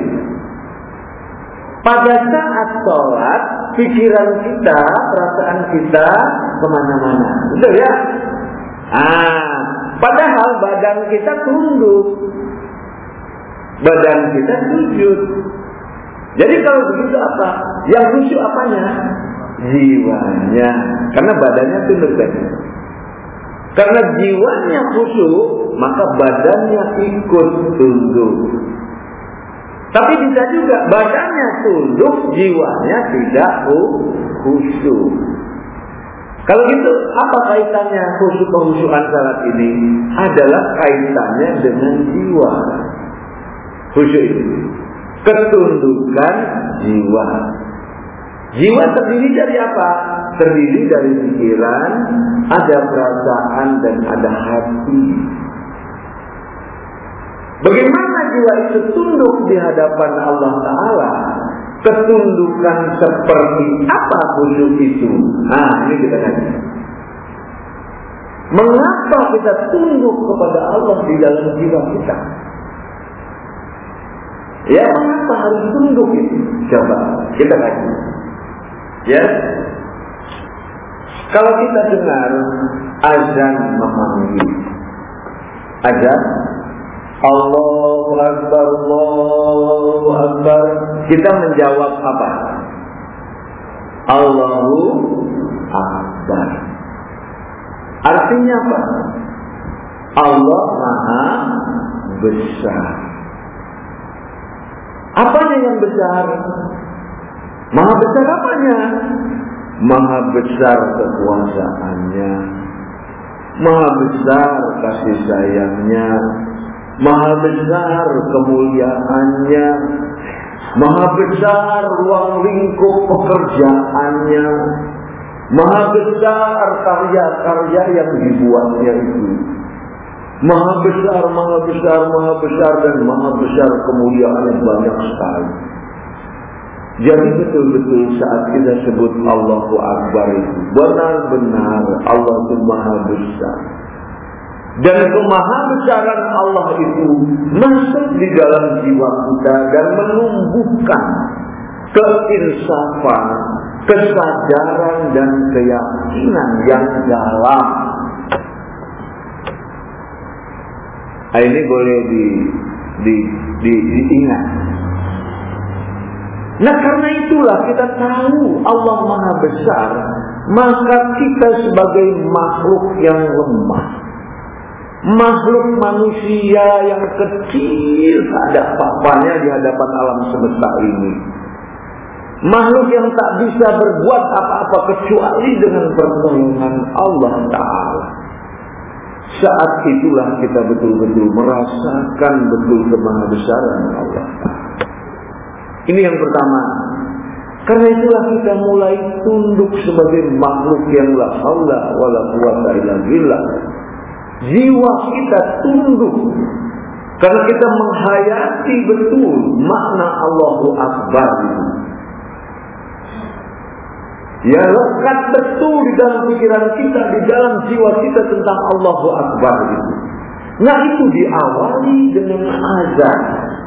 Pada saat sholat, pikiran kita, perasaan kita kemana-mana. Betul ya? Ah, padahal badan kita tunduk. Badan kita sujud. Jadi kalau begitu apa? Yang khusyuk apanya? Jiwanya. Karena badannya tunduk tadi. Karena jiwanya khusyuk, maka badannya ikut tunduk. Tapi bisa juga badannya tunduk, jiwanya tidak khusyuk. Kalau gitu, apa kaitannya khusyuk kekhusyukan salat ini? Adalah kaitannya dengan jiwa. Khusyuk itu ketundukan jiwa. Jiwa terdiri dari apa? Terdiri dari pikiran, ada perasaan dan ada hati. Bagaimana jiwa itu tunduk di hadapan Allah Ta'ala? Ketundukan seperti apa khusyuk itu? Nah, ini kita kaji. Mengapa kita tunduk kepada Allah di dalam jiwa kita? Ya, mengapa harus tunduk itu? Coba kita kaji. Ya, kalau kita dengar azan memanggil, azan Allahu Akbar, Allahu Akbar, kita menjawab apa? Allahu Akbar. Artinya apa? Allah Maha Besar. Apanya yang besar? Maha besar apanya? Maha besar kekuasaannya, maha besar kasih sayangnya, maha besar kemuliaannya, maha besar ruang lingkup pekerjaannya, maha besar karya-karya yang dibuatnya itu. Maha besar, maha besar, maha besar, dan maha besar kemuliaannya banyak sekali. Jadi betul-betul saat kita sebut Allahu Akbar itu benar-benar Allah itu maha besar. Dan kemahabesaran Allah itu masuk di dalam jiwa kita dan menumbuhkan keinsafan, kesadaran dan keyakinan yang dalam. Ini boleh di, di, di, diingat. Nah, karena itulah kita tahu Allah Maha Besar, maka kita sebagai makhluk yang lemah, makhluk manusia yang kecil, tak ada apa-apanya di hadapan alam semesta ini, makhluk yang tak bisa berbuat apa-apa kecuali dengan pertolongan Allah Ta'ala. Saat itulah kita betul-betul merasakan betul kemahabesaran Allah Ta'ala. Ini yang pertama. Karena itulah kita mulai tunduk sebagai makhluk yang la haula wala quwata illa billah. Jiwa kita tunduk karena kita menghayati betul makna Allahu Akbar itu. Ya, lekat betul di dalam pikiran kita, di dalam jiwa kita tentang Allahu Akbar itu. Nah, itu diawali dengan azan.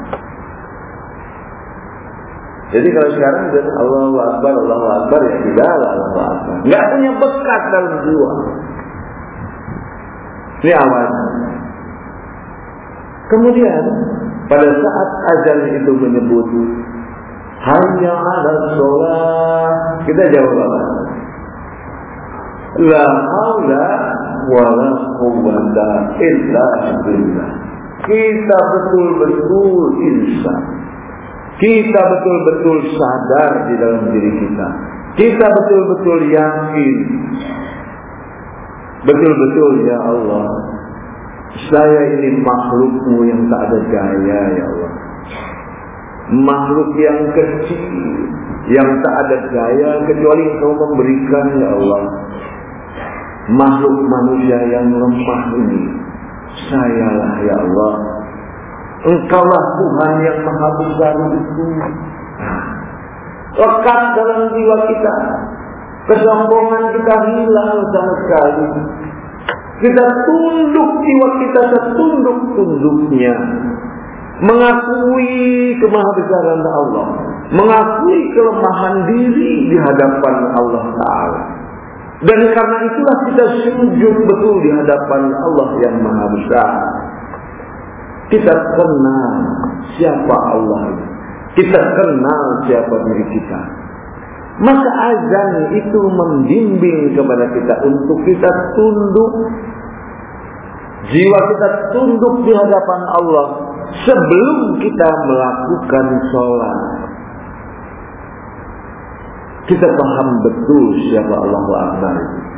Jadi kalau sekarang Allahu Akbar, Allahu Akbar, ya tidak Allahu Akbar, nggak punya bekat dalam jiwa. Ini awalnya. Kemudian pada saat azan itu menyebut hayya 'alas shalah, kita jawab apa? La haula wala quwwata illa billah. Kita betul-betul insan. Kita betul-betul sadar di dalam diri kita. Kita betul-betul yakin. Betul-betul, ya Allah, saya ini makhluk-Mu yang tak ada daya, ya Allah. Makhluk yang kecil, yang tak ada daya kecuali Engkau memberikan, ya Allah. Makhluk manusia yang lemah ini, sayalah, ya Allah. Engkaulah Tuhan yang maha besar itu. Lekat dalam jiwa kita. Kesombongan kita hilang sama sekali. Kita tunduk, jiwa kita setunduk-tunduknya, mengakui kemahabesaran Allah, mengakui kelemahan diri di hadapan Allah Ta'ala. Dan karena itulah kita sujud betul di hadapan Allah yang maha besar. Kita kenal siapa Allah itu. Kita kenal siapa diri kita. Maka azan itu membimbing kepada kita untuk kita tunduk. Jiwa kita tunduk di hadapan Allah sebelum kita melakukan sholat. Kita paham betul siapa Allahu Akbar.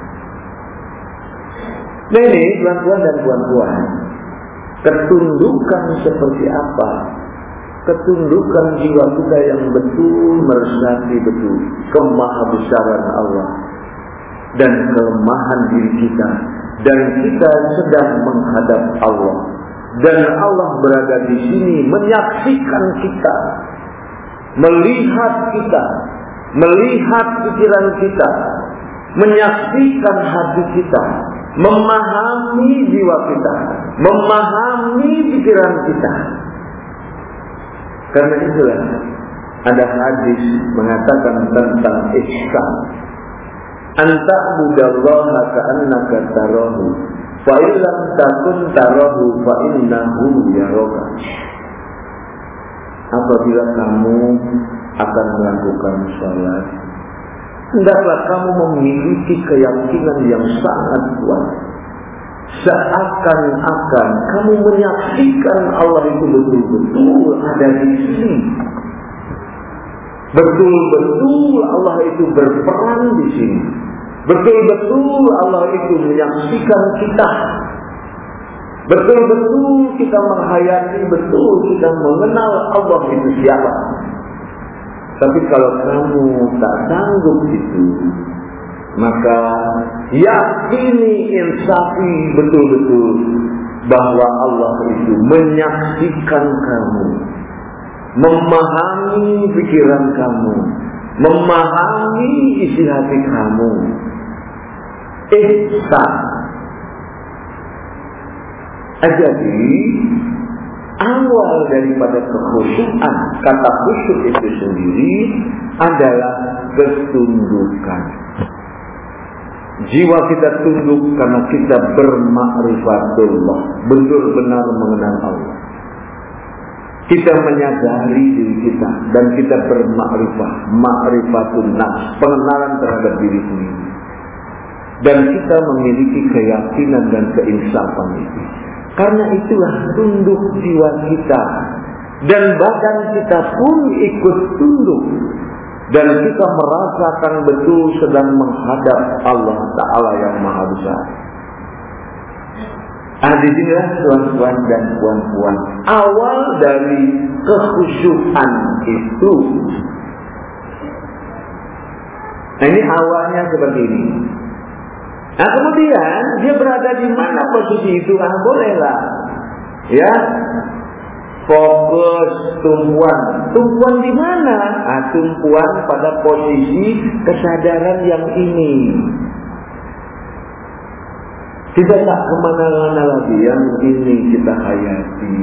Nah, ini tuan-tuan dan puan-puan, ketundukan seperti apa? Ketundukan jiwa kita yang betul meresapi betul kemahabesaran Allah dan kelemahan diri kita, dan kita sedang menghadap Allah, dan Allah berada di sini menyaksikan kita, melihat kita, melihat pikiran kita, menyaksikan hati kita, memahami jiwa kita, memahami pikiran kita. Karena itulah ada hadis mengatakan tentang ihsan. Anta budallaha ka'annaka tarahu, fa illam takun tarahu fa innahu yaraka. Apabila kamu akan melakukan salat, hendaklah kamu memiliki keyakinan yang sangat kuat, seakan-akan kamu menyaksikan Allah itu betul-betul ada di sini. Betul-betul Allah itu berperan di sini. Betul-betul Allah itu menyaksikan kita. Betul-betul kita menghayati, betul kita mengenal Allah itu siapa. Tapi kalau kamu tak sanggup itu, maka yakini, insafi betul-betul bahwa Allah itu menyaksikan kamu, memahami pikiran kamu, memahami isi hati kamu. Ihsan. Jadi awal daripada kekhusyukan, kata khusyuk itu sendiri adalah ketundukan. Jiwa kita tunduk karena kita bermakrifatullah, benar-benar mengenal Allah. Kita menyadari diri kita dan kita bermakrifat, makrifatun nafs, pengenalan terhadap diri sendiri. Dan kita memiliki keyakinan dan keinsafan itu. Karena itulah tunduk jiwa kita, dan badan kita pun ikut tunduk, dan kita merasakan betul sedang menghadap Allah Ta'ala yang Maha Besar. Ah, di sinilah tuan-tuan dan puan-puan, awal dari kekhusyukan itu. Nah, ini awalnya seperti ini. Nah, kemudian dia berada di mana posisi itu? Ah, bolehlah, ya, fokus tumpuan. Tumpuan di mana? Ah, tumpuan pada posisi kesadaran yang ini. Kita tak kemana-mana lagi, yang ini kita hayati.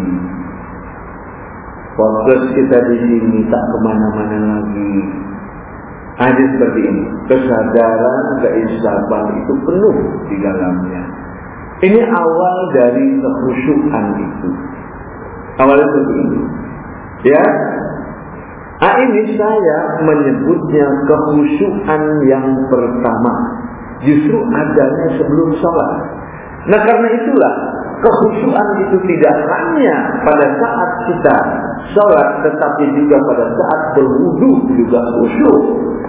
Fokus kita di sini, tak kemana-mana lagi. Ada seperti ini, kesadaran, keinsafan itu penuh di dalamnya. Ini awal dari kekhusyukan itu. Awalnya seperti ini, ya. Ah, ini saya menyebutnya kekhusyukan yang pertama. Justru adanya sebelum sholat. Nah, karena itulah kekhusyukan itu tidak hanya pada saat kita sholat, tetapi juga pada saat berwudu juga khusyuk.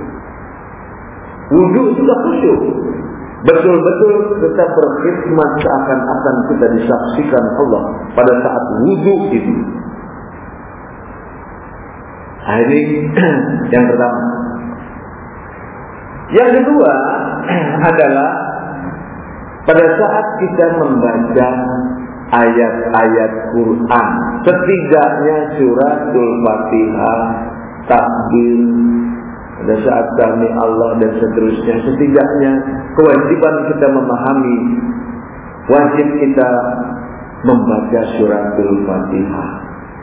Wudu juga khusyuk. Betul-betul kita berkhidmat seakan-akan kita disaksikan Allah pada saat wudu itu. Nah, ini yang pertama. Yang kedua adalah pada saat kita membaca ayat-ayat Quran, setidaknya suratul Fatihah, takbir, pada saat kami Allah dan seterusnya, setidaknya kewajiban kita memahami, wajib kita membaca suratul Fatihah.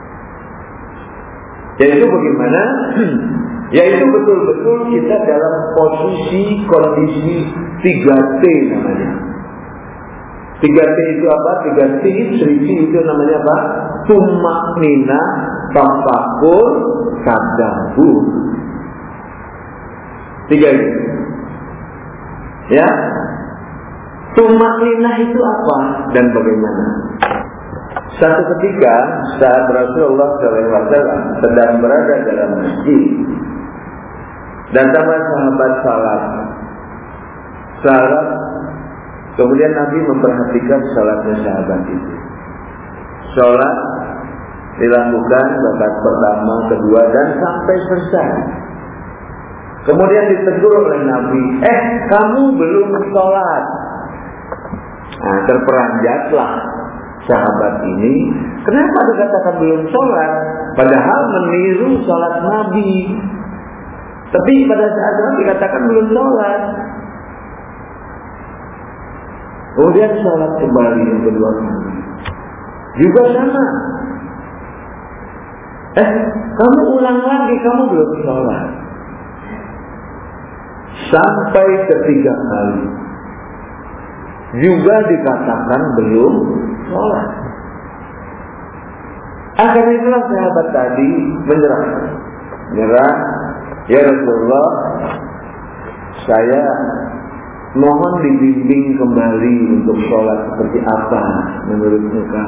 Yaitu bagaimana? Yaitu betul-betul kita dalam posisi, kondisi tiga T namanya. tiga T itu apa? tiga T, Sri itu namanya apa? Tumaknina, tafakur, tadabbur. Tiga itu. Ya. Tumaknina itu apa dan bagaimana? Satu ketika saat Rasulullah shallallahu alaihi wasallam sedang berada dalam masjid, dan sama sahabat salat, salat, kemudian Nabi memperhatikan salatnya sahabat itu. Salat dilakukan rakaat pertama, kedua, dan sampai selesai. Kemudian ditegur oleh Nabi, eh kamu belum sholat. Nah, terperanjatlah sahabat ini. Kenapa dikatakan belum sholat? Padahal meniru sholat Nabi. Tapi pada saat itu dikatakan belum sholat. Kemudian sholat kembali yang kedua kali. Juga sama. Eh, kamu ulang lagi, kamu belum sholat. Sampai ketiga kali. juga dikatakan belum sholat. Akhirnya itulah sahabat tadi menyerah. Menyerah, ya Rasulullah, saya mohon dibimbing kembali untuk sholat seperti apa menurut muka.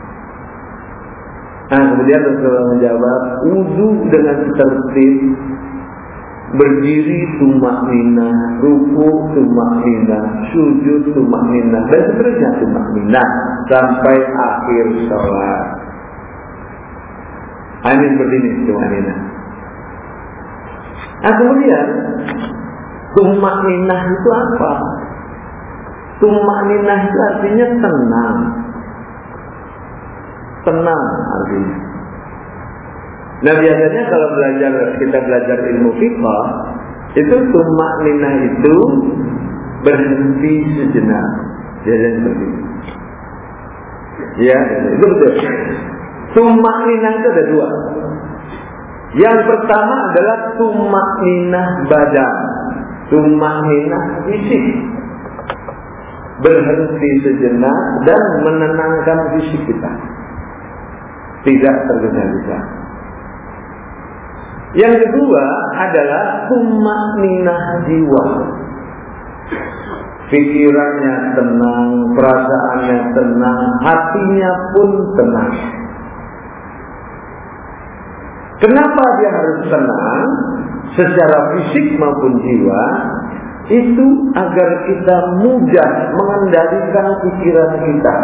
Nah, kemudian Rasulullah menjawab, wudu dengan tertib, berdiri tumakninah, ruku tumakninah, sujud tumakninah, dan seterusnya tumakninah sampai akhir sholat. Ini seperti ini tumakninah. Nah, kemudian tumakninah itu apa? Tumakninah itu artinya tenang. Tenang artinya. Nah, biasanya kalau belajar kita belajar ilmu fiqh, itu tumakninah itu berhenti sejenak. Jadi seperti itu. Ya, itu betul. Tumakninah itu ada dua. Yang pertama adalah tumakninah badan, tumakninah fisik, berhenti sejenak dan menenangkan fisik kita, tidak tergesa-gesa. Yang kedua adalah tumakninah jiwa, pikirannya tenang, perasaannya tenang, hatinya pun tenang. Kenapa dia harus tenang secara fisik maupun jiwa? Itu agar kita mudah mengendalikan pikiran kita.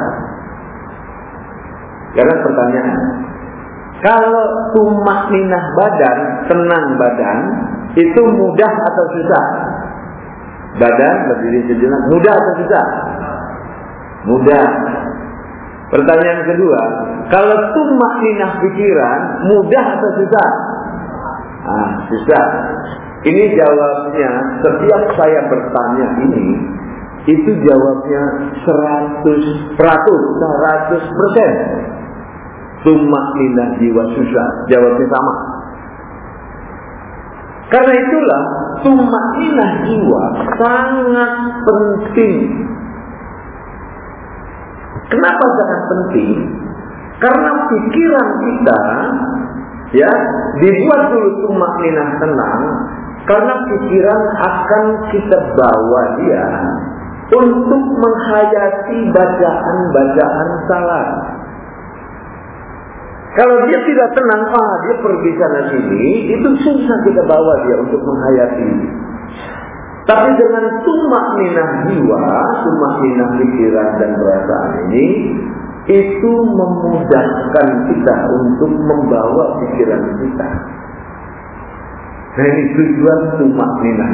Karena pertanyaan, kalau tumakninah badan, tenang badan, itu mudah atau susah? Badan berdiri sejenak, mudah atau susah? Mudah. Pertanyaan kedua, kalau tumakninah pikiran, mudah atau susah? Ah, susah. Ini jawabnya, setiap saya bertanya ini, itu jawabnya seratus persen. Tumakninah jiwa susah, jawabnya sama. Karena itulah tumakninah jiwa sangat penting. Kenapa sangat penting? Karena pikiran kita, ya, dibuat dulu tumakninah tenang. Karena pikiran akan kita bawa dia untuk menghayati bacaan-bacaan salah. Kalau dia tidak tenang, ah dia pergi sana sini, itu susah kita bawa dia untuk menghayati. Tapi dengan tumakninah jiwa, tumakninah pikiran dan perasaan ini, itu memudahkan kita untuk membawa pikiran kita. Nah, ini tujuan tumakninah.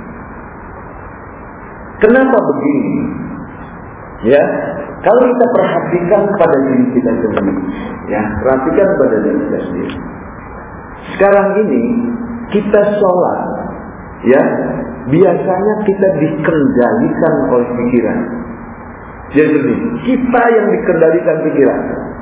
Kenapa begini? Ya, kalau kita perhatikan pada diri kita sendiri, ya, perhatikan pada diri kita sendiri. Sekarang ini kita sholat, ya, biasanya kita dikendalikan oleh pikiran. Jadi kita yang dikendalikan pikiran.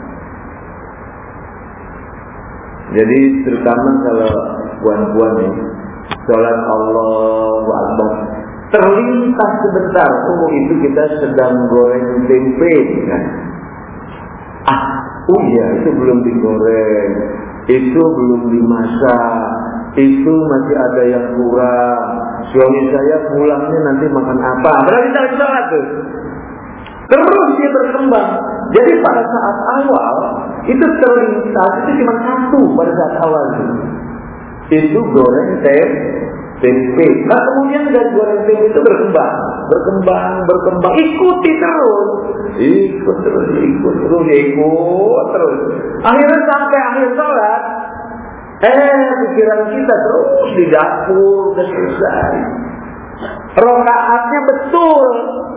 Jadi terutama kalau puan-puan nih, sholat Allahu Akbar, terlintas sebentar, oh itu kita sedang goreng tempe, kan? Ah, oh iya itu belum digoreng, itu belum dimasak, itu masih ada yang kurang. Suami saya pulangnya nanti makan apa? Berarti kita sholat tuh. Terus dia berkembang. Jadi pada saat awal itu terlintas itu cuma satu pada saat awal itu. Itu goreng tempe. Nah kemudian dari goreng tempe itu berkembang, berkembang, berkembang. Ikuti terus, ikut terus, ikut terus, ikut terus. Akhirnya sampai akhir sholat, eh pikiran kita terus di dapur udah selesai. Rokaatnya betul.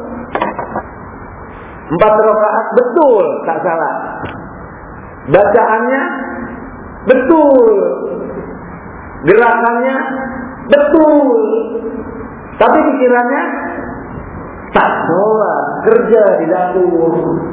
Empat rakaat betul, tak salah. Bacaannya betul. Gerakannya betul. Tapi pikirannya tak sholat, kerja di dapur.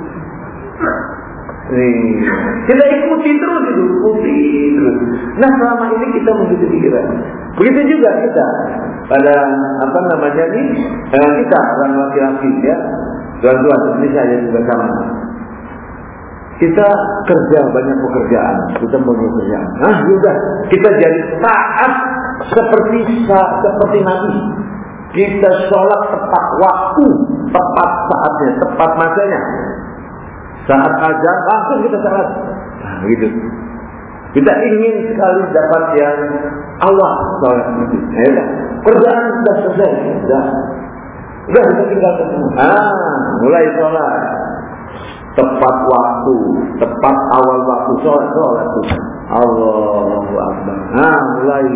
Nih, kita ikuti terus itu, ikuti terus. Nah selama ini kita mengikuti pikiran. Begitu juga kita pada apa namanya nih, eh, kita orang laki-laki ya. Tuan-tuan, ini saya juga sama. Kita kerja banyak pekerjaan, kita banyak pekerjaan. Nah, sudah kita jadi taat seperti seperti Nabi. Kita sholat tepat waktu, tepat saatnya, tepat masanya. Saat azan langsung kita sholat. Nah, gitu. Kita ingin sekali dapat yang Allah sholat itu. Ya, kerjaan sudah selesai, sudah, sudah kita tinggalkan semua. Ah, mulai sholat. Tepat waktu, tepat awal waktu sholat, sholat itu. Allahu Akbar. Nah, mulai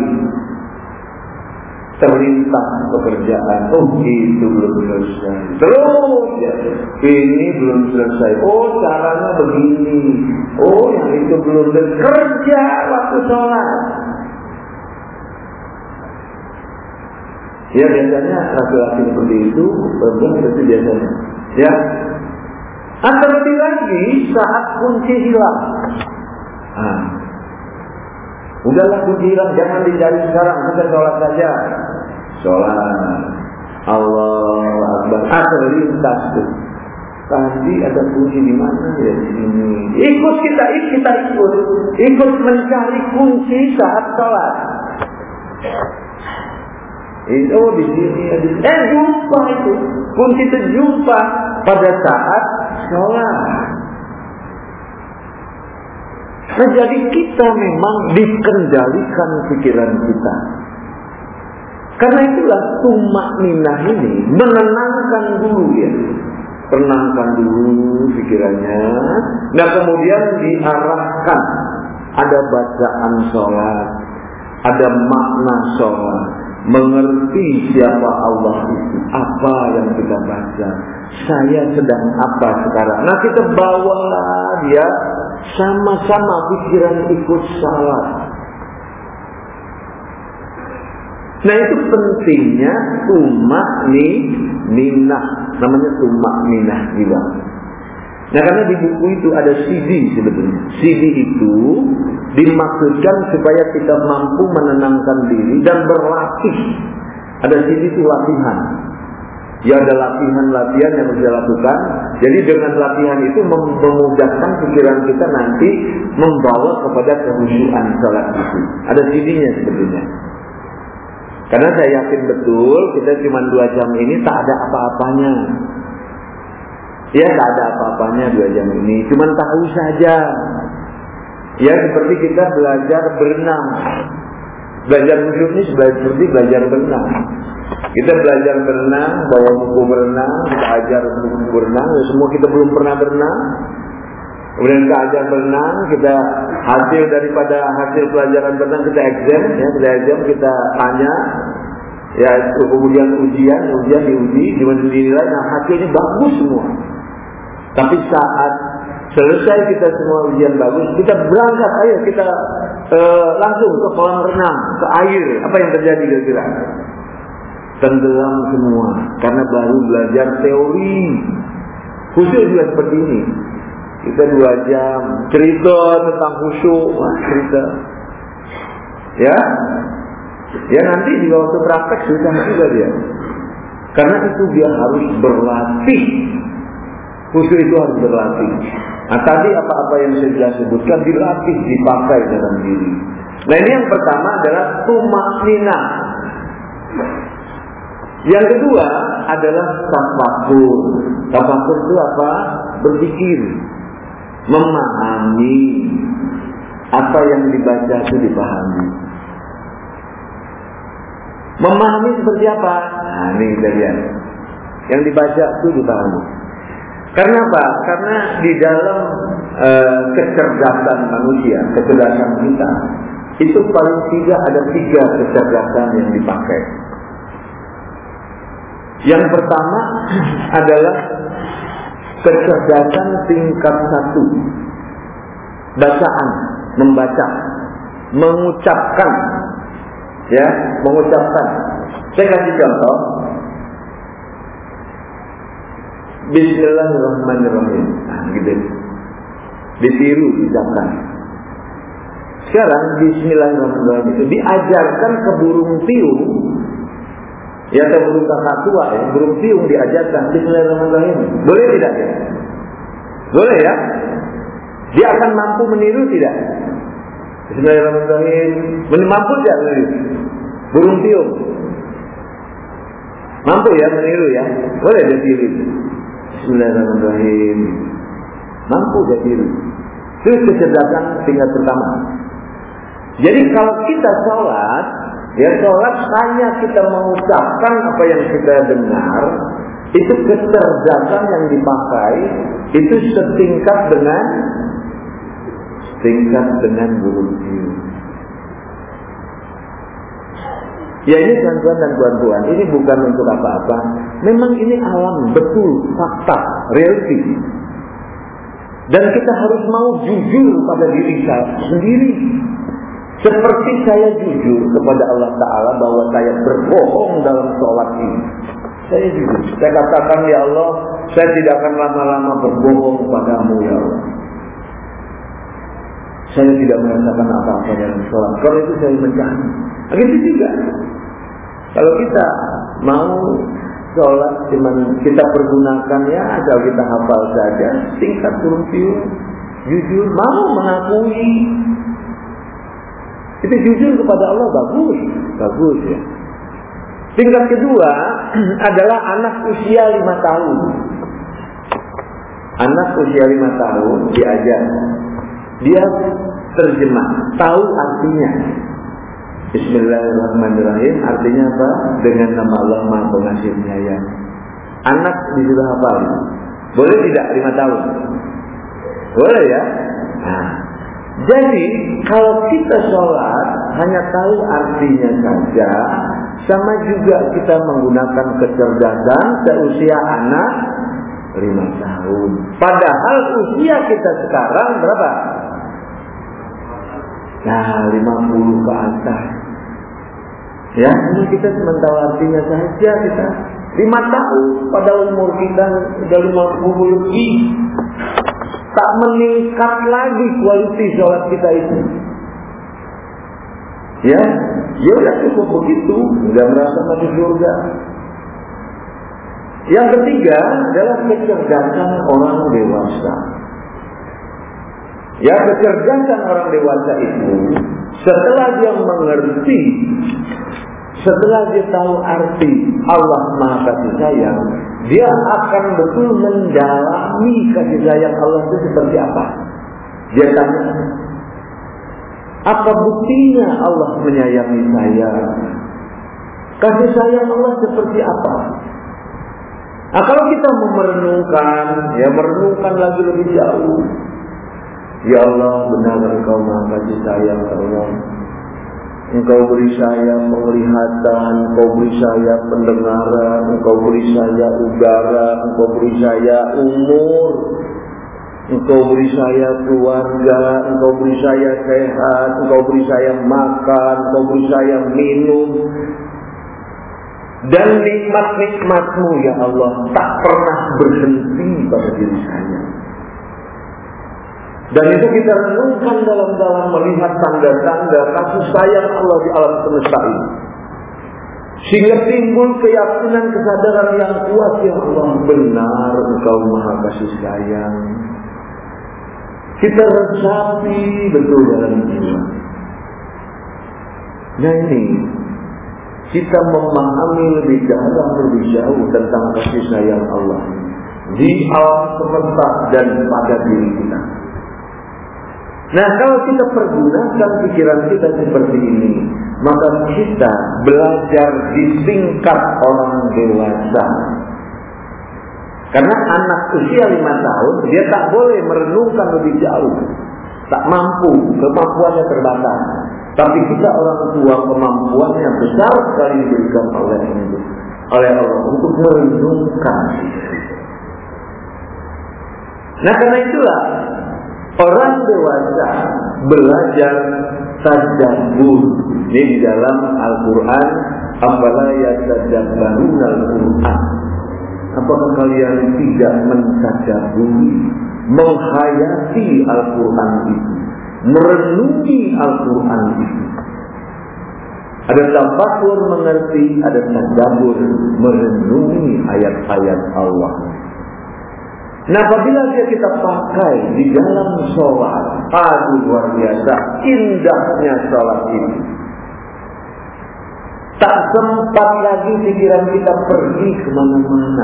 terlintas pekerjaan. Oh, itu belum selesai. Terus ya, ini belum selesai. Oh, caranya begini. Oh, yang itu belum selesai. Kerja waktu sholat. Ya, biasanya laki-laki seperti itu, perempuan seperti biasanya. Ya. Atau lebih lagi saat kunci hilang. Ah. Udahlah kunci hilang, jangan dicari sekarang, kita sholat saja. Sholat. Allah Akbar. Asal lintas tuh. Tadi ada kunci di mana ya, di sini. Ikut kita, kita ikut, ikut mencari kunci saat sholat. Itu oh, di sini ada. Eh jumpa itu, kunci itu jumpa pada saat sholat. Nah, jadi kita memang dikendalikan pikiran kita. Karena itulah tumakninah ini menenangkan dulu ya. Tenangkan dulu pikirannya. Nah kemudian diarahkan. Ada bacaan sholat. Ada makna sholat. Mengerti siapa Allah itu. Apa yang kita baca. Saya sedang apa sekarang. Nah kita bawalah dia. Sama-sama pikiran ikut salat. Nah itu pentingnya tumakninah. Namanya tumakninah juga. Nah karena di buku itu ada C D sebetulnya. C D itu dimaksudkan supaya kita mampu menenangkan diri dan berlatih. Ada C D itu latihan. Ya ada latihan-latihan yang harus dilakukan. Jadi dengan latihan itu memudahkan pikiran kita nanti membawa kepada kehusyuan salat itu. Ada C D-nya sebetulnya. Karena saya yakin betul kita cuma dua jam ini tak ada apa-apanya. Ya tak ada apa-apanya dua jam ini. Cuma tahu saja. Ya seperti kita belajar berenang. Belajar khusyuk ini seperti belajar berenang. Kita belajar berenang, bawa buku berenang, kita ajar buku berenang. Ya, semua kita belum pernah berenang. Kemudian kita ajar berenang, kita hasil daripada hasil pelajaran berenang kita exam, ya kita exam kita tanya, ya kemudian ujian, ujian diuji, dinilai, nah hasilnya bagus semua. Tapi saat selesai kita semua ujian bagus, kita berangkat, ayo kita uh, langsung ke kolam renang, ke air. Apa yang terjadi kira-kira? Tenggelam semua, karena baru belajar teori. Khusyuk juga seperti ini. Kita dua jam cerita tentang khusyuk, wah, cerita. Ya, ya nanti di waktu praktek susah juga dia. Karena itu dia harus berlatih. Khusyuk itu harus berlatih. Nah tadi apa-apa yang saya jelas sebutkan dilatih, dipakai dalam diri. Nah ini yang pertama adalah tumakninah. Yang kedua adalah tafakur. Tafakur itu apa? Berpikir, memahami apa yang dibaca itu dipahami. Memahami seperti apa? Nah ini kita lihat. Yang dibaca itu dipahami. Karena apa? Karena di dalam e, kecerdasan manusia, kecerdasan kita, itu paling tidak ada tiga kecerdasan yang dipakai. Yang pertama adalah kecerdasan tingkat satu. Bacaan, membaca, mengucapkan, ya, mengucapkan. Saya kasih contoh. Bismillahirrahmanirrahim. Nah, gitu. Ditiru, diucapkan. Sekarang Bismillahirrahmanirrahim itu diajarkan ke burung piung Ya, atau burung kakak tua ya, burung piung diajarkan Bismillahirrahmanirrahim. Boleh tidak ya? Boleh ya? Dia akan mampu meniru tidak? Bismillahirrahmanirrahim. Mampu tidak meniru? Burung piung mampu ya meniru ya? Boleh dia tiru. Bismillahirrahmanirrahim. Mampu dia tiru. Itu kecerdasan tingkat pertama. Jadi kalau kita sholat, ya sholat hanya kita mengucapkan apa yang kita dengar, itu kecerdasan yang dipakai, itu setingkat dengan setingkat dengan burung piung. Ya ini tuan-tuan dan tuan-tuan, ini bukan untuk apa-apa. Memang ini alam, betul, fakta, reality. Dan kita harus mau jujur pada diri saya sendiri. Seperti saya jujur kepada Allah Ta'ala bahwa saya berbohong dalam sholat ini. Saya jujur. Saya katakan, ya Allah, saya tidak akan lama-lama berbohong padamu, ya Allah. Saya tidak merasakan apa-apa dalam sholat. Kalau itu saya mencari. Begitu juga. Kalau kita mau sholat, cuman kita pergunakannya asal kita hafal saja, singkat burung piung, jujur, mau mengakui. Itu jujur kepada Allah, bagus, bagus ya. Tingkat kedua adalah anak usia lima tahun. Anak usia lima tahun diajar, dia terjemah, tahu artinya. Bismillahirrahmanirrahim artinya apa? Dengan nama Allah Maha Pengasih Penyayang. Anak disuruh hafal. Boleh tidak lima tahun? Boleh ya? Nah, jadi kalau kita sholat hanya tahu artinya saja, sama juga kita menggunakan kecerdasan seusia anak lima tahun. Padahal usia kita sekarang berapa? Nah, lima puluh ke atas. Ya, ini kita cuma tahu artinya saja kita. lima tahun pada umur kita sudah lima puluh lebih. Tak meningkat lagi kualitas sholat kita itu. Ya, ya udah cukup begitu, enggak merasa masuk surga. Yang ketiga adalah kecerdasan orang dewasa. Ya, kecerdasan orang dewasa itu setelah dia mengerti, setelah dia tahu arti Allah Maha Kasih Sayang, dia akan betul mendalami kasih sayang Allah itu seperti apa. Dia tanya, apa buktinya Allah menyayangi saya? Kasih sayang Allah seperti apa? Nah, kalau kita merenungkan, ya merenungkan lagi lebih jauh. Ya Allah, benar Engkau Maha Kasih Sayang, ya Allah. Engkau beri saya penglihatan, Engkau beri saya pendengaran, Engkau beri saya udara, Engkau beri saya umur, Engkau beri saya keluarga, Engkau beri saya sehat, Engkau beri saya makan, Engkau beri saya minum. Dan nikmat-nikmat-Mu ya Allah tak pernah berhenti pada diri saya. Dan itu kita renungkan dalam-dalam melihat tanda-tanda kasih sayang Allah di alam semesta ini. Sehingga timbul keyakinan, kesadaran yang kuat, ya Allah, benar Engkau Maha Kasih Sayang. Kita resapi betul dalam jiwa. Nah ini, kita memahami lebih dalam, lebih jauh tentang kasih sayang Allah di alam semesta dan pada diri kita. Nah, kalau kita pergunakan pikiran kita seperti ini, maka kita belajar di tingkat orang dewasa. Karena anak usia lima tahun, dia tak boleh merenungkan lebih jauh. Tak mampu, kemampuannya terbatas. Tapi kita orang tua, kemampuannya besar sekali diberikan oleh oleh Allah untuk merenungkan. Nah, karena itulah orang dewasa belajar tadabbur. Ini di dalam Al-Quran, afala yatadabbaruna Al-Quran. Apakah kalian tidak mentadabburi, menghayati Al-Quran itu, merenungi Al-Quran itu? Ada tafakkur mengerti, ada tadabbur merenungi ayat-ayat Allah. Nah, apabila dia kita pakai di dalam sholat, aduh luar biasa indahnya sholat ini. Tak sempat lagi pikiran kita pergi kemana-mana.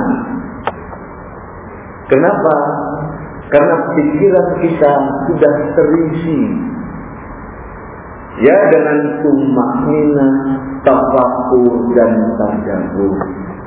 Kenapa? Karena pikiran kita sudah terisi ya dengan tumakninah, tafakkur dan tadabbur.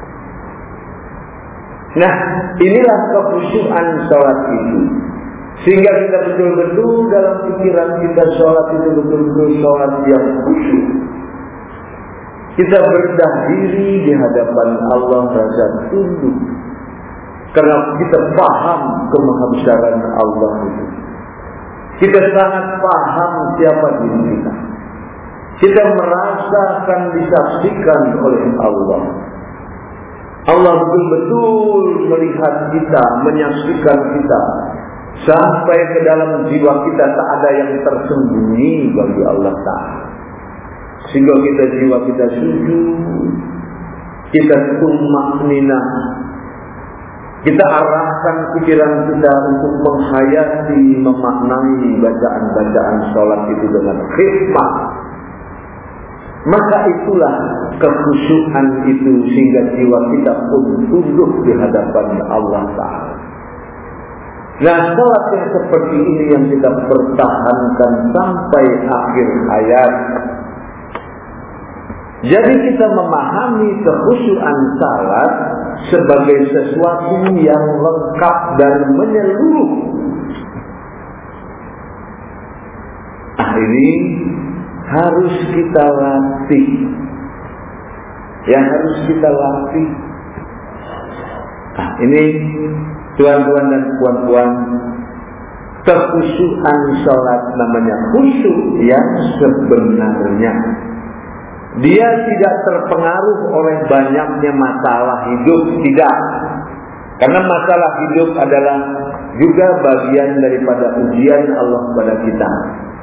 Nah, inilah kekhusyuan sholat itu. Sehingga kita betul-betul dalam pikiran kita sholat itu betul-betul sholat yang khusyuk. Kita berdah diri di hadapan Allah rasa tunduk. Karena kita paham kemahabesaran Allah itu. Kita sangat paham siapa diri kita. Kita merasakan disaksikan oleh Allah. Allah betul-betul melihat kita, menyaksikan kita. Sampai ke dalam jiwa kita tak ada yang tersembunyi bagi Allah Ta'ala. Sehingga kita jiwa kita sujud, kita tumakninah, kita arahkan pikiran kita untuk menghayati, memaknai bacaan-bacaan sholat itu dengan khidmat. Maka itulah kekhusyukan itu sehingga jiwa kita pun tunduk di hadapan Allah Ta'ala. Nah, sholat yang seperti ini yang kita pertahankan sampai akhir hayat. Jadi kita memahami kekhusyukan salat sebagai sesuatu yang lengkap dan menyeluruh. Nah, ini harus kita latih. Yang harus kita latih. Nah, ini tuan-tuan dan puan-puan, kekhusyukan salat namanya khusyuk yang sebenarnya. Dia tidak terpengaruh oleh banyaknya masalah hidup, tidak. Karena masalah hidup adalah juga bagian daripada ujian Allah kepada kita.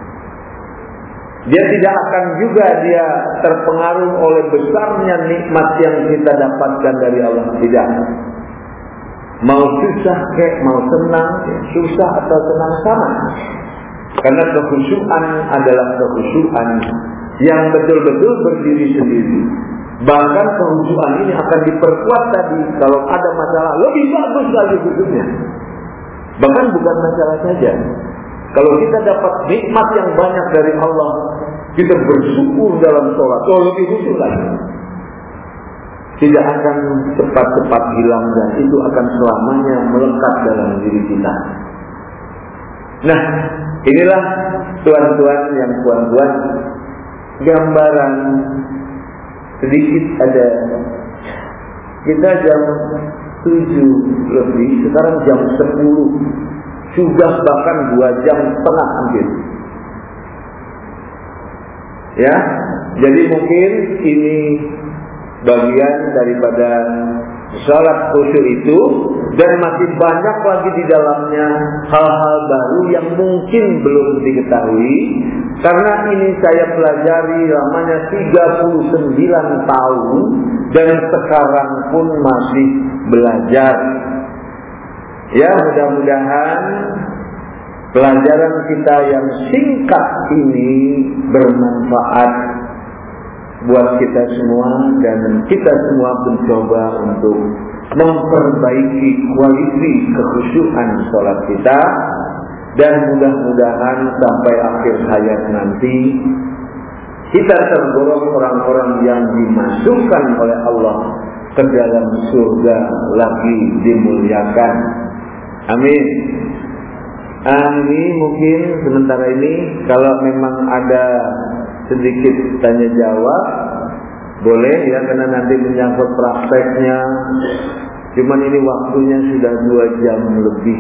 Dia tidak akan juga dia terpengaruh oleh besarnya nikmat yang kita dapatkan dari Allah, tidak. Mau susah kek, mau senang, susah atau senang sama. Karena kekhusyukan adalah kekhusyukan yang betul-betul berdiri sendiri. Bahkan kekhusyukan ini akan diperkuat tadi kalau ada masalah lebih bagus lagi khusyuknya. Bahkan bukan masalah saja. Kalau kita dapat nikmat yang banyak dari Allah, kita bersyukur dalam sholat, oh lebih khusyuk lagi. Tidak akan cepat-cepat hilang dan itu akan selamanya melekat dalam diri kita. Nah, inilah tuan-tuan yang puan-puan, gambaran sedikit ada. Kita jam tujuh lebih, sekarang jam sepuluh. Sudah bahkan dua jam setengah hampir. Ya, jadi mungkin ini bagian daripada salat khusyuk itu, dan masih banyak lagi di dalamnya hal-hal baru yang mungkin belum diketahui. Karena ini saya pelajari lamanya tiga puluh sembilan tahun dan sekarang pun masih belajar. Ya, mudah-mudahan pelajaran kita yang singkat ini bermanfaat buat kita semua, dan kita semua mencoba untuk memperbaiki kualitas kekhusyukan sholat kita, dan mudah-mudahan sampai akhir hayat nanti kita tergolong orang-orang yang dimasukkan oleh Allah ke dalam surga lagi dimuliakan. Amin. Ah, ini mungkin sementara ini kalau memang ada sedikit tanya jawab boleh ya, karena nanti menyangkut prakteknya. Cuman ini waktunya sudah dua jam lebih.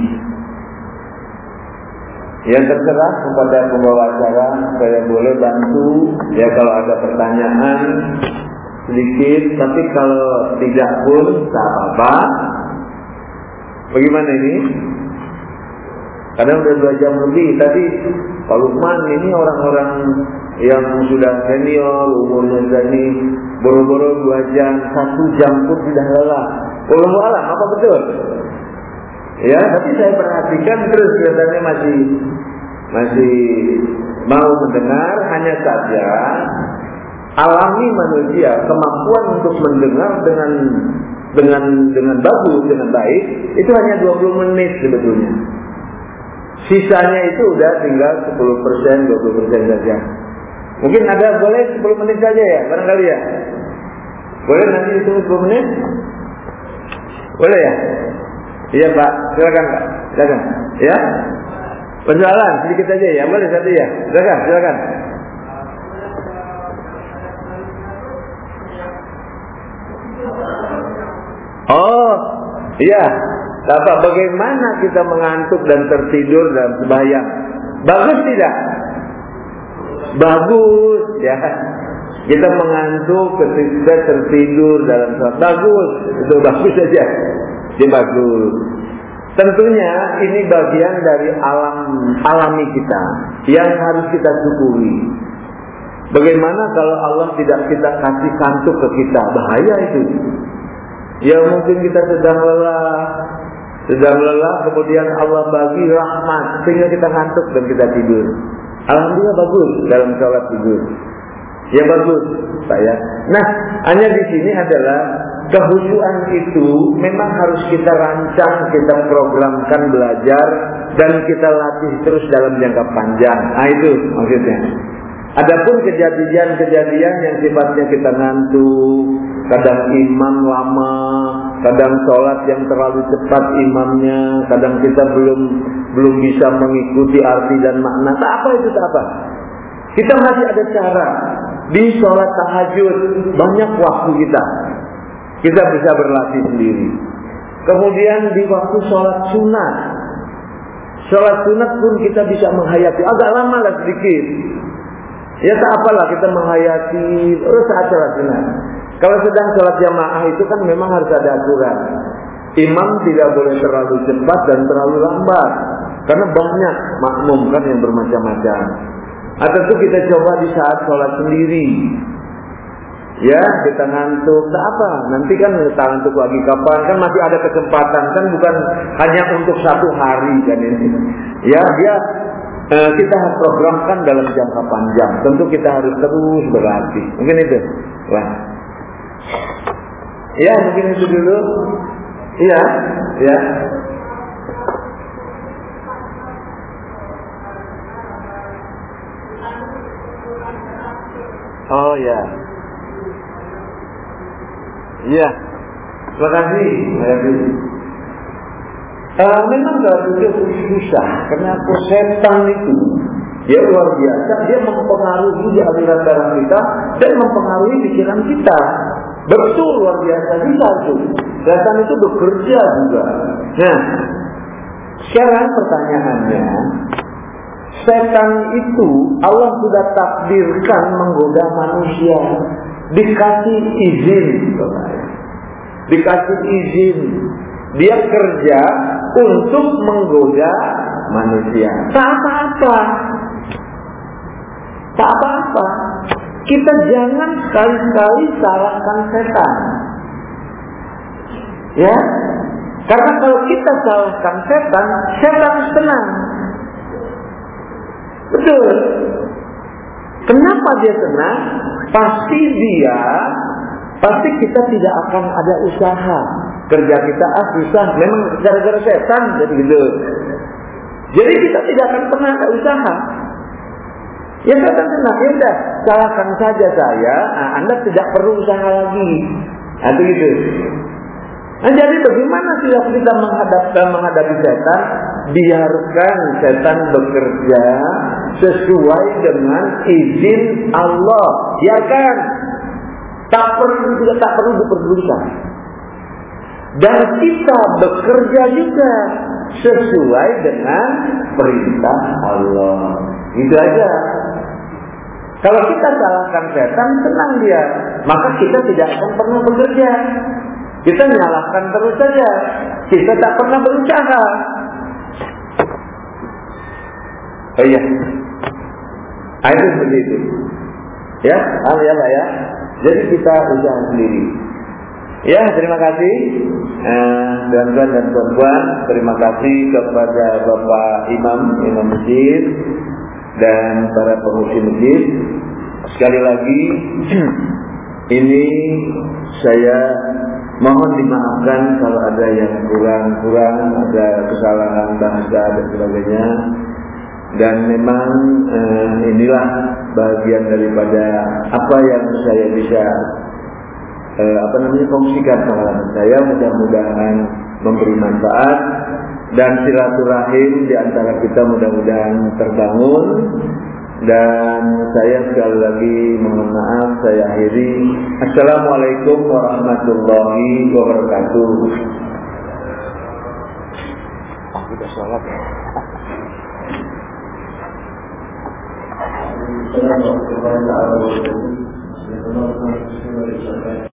Ya, terserah kepada pembawa acara, saya boleh bantu ya kalau ada pertanyaan sedikit, tapi kalau tidak pun tak apa-apa. Bagaimana ini? Karena udah dua jam lebih. Tadi Pak Lukman ini orang-orang yang sudah senior, umurnya ini boro-boro dua jam, satu jam pun sudah lelah. Wallahu a'lam, apa betul? Ya, tapi saya perhatikan terus katanya masih masih mau mendengar, hanya saja alami manusia kemampuan untuk mendengar dengan dengan dengan bagus, dengan baik itu hanya dua puluh menit sebetulnya. Sisanya itu udah tinggal sepuluh persen, dua puluh persen saja. Mungkin ada boleh sepuluh menit saja ya, barangkali ya. Boleh nanti itu sepuluh menit? Boleh ya? Iya Pak, silakan Pak, silakan. Ya? Persoalan sedikit saja ya, boleh satu ya. Silakan, silakan. Oh, iya. Bapak, bagaimana kita mengantuk dan tertidur dalam sembahyang? Bagus tidak? Bagus, ya. Kita mengantuk ketika tertidur dalam sholat. Bagus, itu bagus saja. Dia bagus. Tentunya ini bagian dari alam alami kita yang harus kita syukuri. Bagaimana kalau Allah tidak kita kasih kantuk ke kita? Bahaya itu. Ya mungkin kita sedang lelah, sedang lelah, kemudian Allah bagi rahmat sehingga kita ngantuk dan kita tidur. Alhamdulillah bagus dalam sholat tidur. Ya bagus, Pak ya. Nah, hanya di sini adalah kehusuan itu memang harus kita rancang, kita programkan belajar dan kita latih terus dalam jangka panjang. Nah itu maksudnya. Adapun kejadian-kejadian yang sifatnya kita ngantuk, kadang imam lama, kadang sholat yang terlalu cepat imamnya, kadang kita belum belum bisa mengikuti arti dan makna. Tak apa itu, tak apa. Kita masih ada cara. Di sholat tahajud banyak waktu kita. Kita bisa berlatih sendiri. Kemudian di waktu sholat sunat, sholat sunat pun kita bisa menghayati. Agak lama lah sedikit. Ya tak apalah kita menghayati oh, saat sholat sunat. Kalau sedang sholat jamaah itu kan memang harus ada aturan. Imam tidak boleh terlalu cepat dan terlalu lambat, karena banyak makmum kan yang bermacam-macam. Atau itu kita coba di saat sholat sendiri. Ya, kita ngantuk, tak apa. Nanti kan kita ngantuk lagi kapan? Kan masih ada kesempatan. Kan bukan hanya untuk satu hari kan ini. Ya, dia eh, kita programkan dalam jangka panjang. Tentu kita harus terus berlatih. Mungkin itu. Wah. Ya, mungkin itu dulu. Iya, ya. Oh ya. Iya. Terima kasih. Uh, memang gak itu susah, karena setan itu dia luar biasa, dia mempengaruhi di aliran darah kita dan mempengaruhi pikiran kita. Betul luar biasa bisa tuh. Setan itu bekerja juga. Nah, sekarang pertanyaannya, setan itu Allah sudah takdirkan menggoda manusia, dikasih izin, dikasih izin, dia kerja untuk menggoda manusia. Tak apa-apa, tak apa-apa. Kita jangan sekali-kali salahkan setan, ya. Karena kalau kita salahkan setan, setan senang. Betul. Kenapa dia senang? Pasti dia, pasti kita tidak akan ada usaha. Kerja kita ah susah, memang gara-gara setan jadi gitu. Jadi kita tidak akan pernah ada usaha. Ya setan senang, ya udah salahkan saja saya. Nah, Anda tidak perlu usaha lagi. Nah, itu gitu. Nah, jadi bagaimana sih kita menghadapi menghadapi setan? Biarkan setan bekerja sesuai dengan izin Allah. Biarkan. Tak perlu juga tak perlu diperdulikan. Dan kita bekerja juga sesuai dengan perintah Allah. Itu aja. Kalau kita salahkan setan, senang dia, maka kita tidak akan pernah bekerja. Kita menyalahkan terus saja. Kita tak pernah berusaha. Oh iya. Itu seperti itu. Ya, hal ya Pak ya. Jadi kita usaha sendiri. Ya, terima kasih eh, tuan-tuan dan tuan-tuan. Terima kasih kepada Bapak Imam, Imam Masjid dan para pengurus masjid. Sekali lagi, ini saya mohon dimaafkan kalau ada yang kurang-kurang, ada kesalahan bahasa dan sebagainya. Dan memang eh, inilah bagian daripada apa yang saya bisa eh, apa namanya kongsikan pengalaman saya. Mudah-mudahan memberi manfaat dan silaturahim di antara kita mudah-mudahan terbangun. Dan saya sekali lagi mohon maaf, saya akhiri. Assalamualaikum warahmatullahi wabarakatuh. Oh, sudah salat ya. Assalamualaikum warahmatullahi wabarakatuh.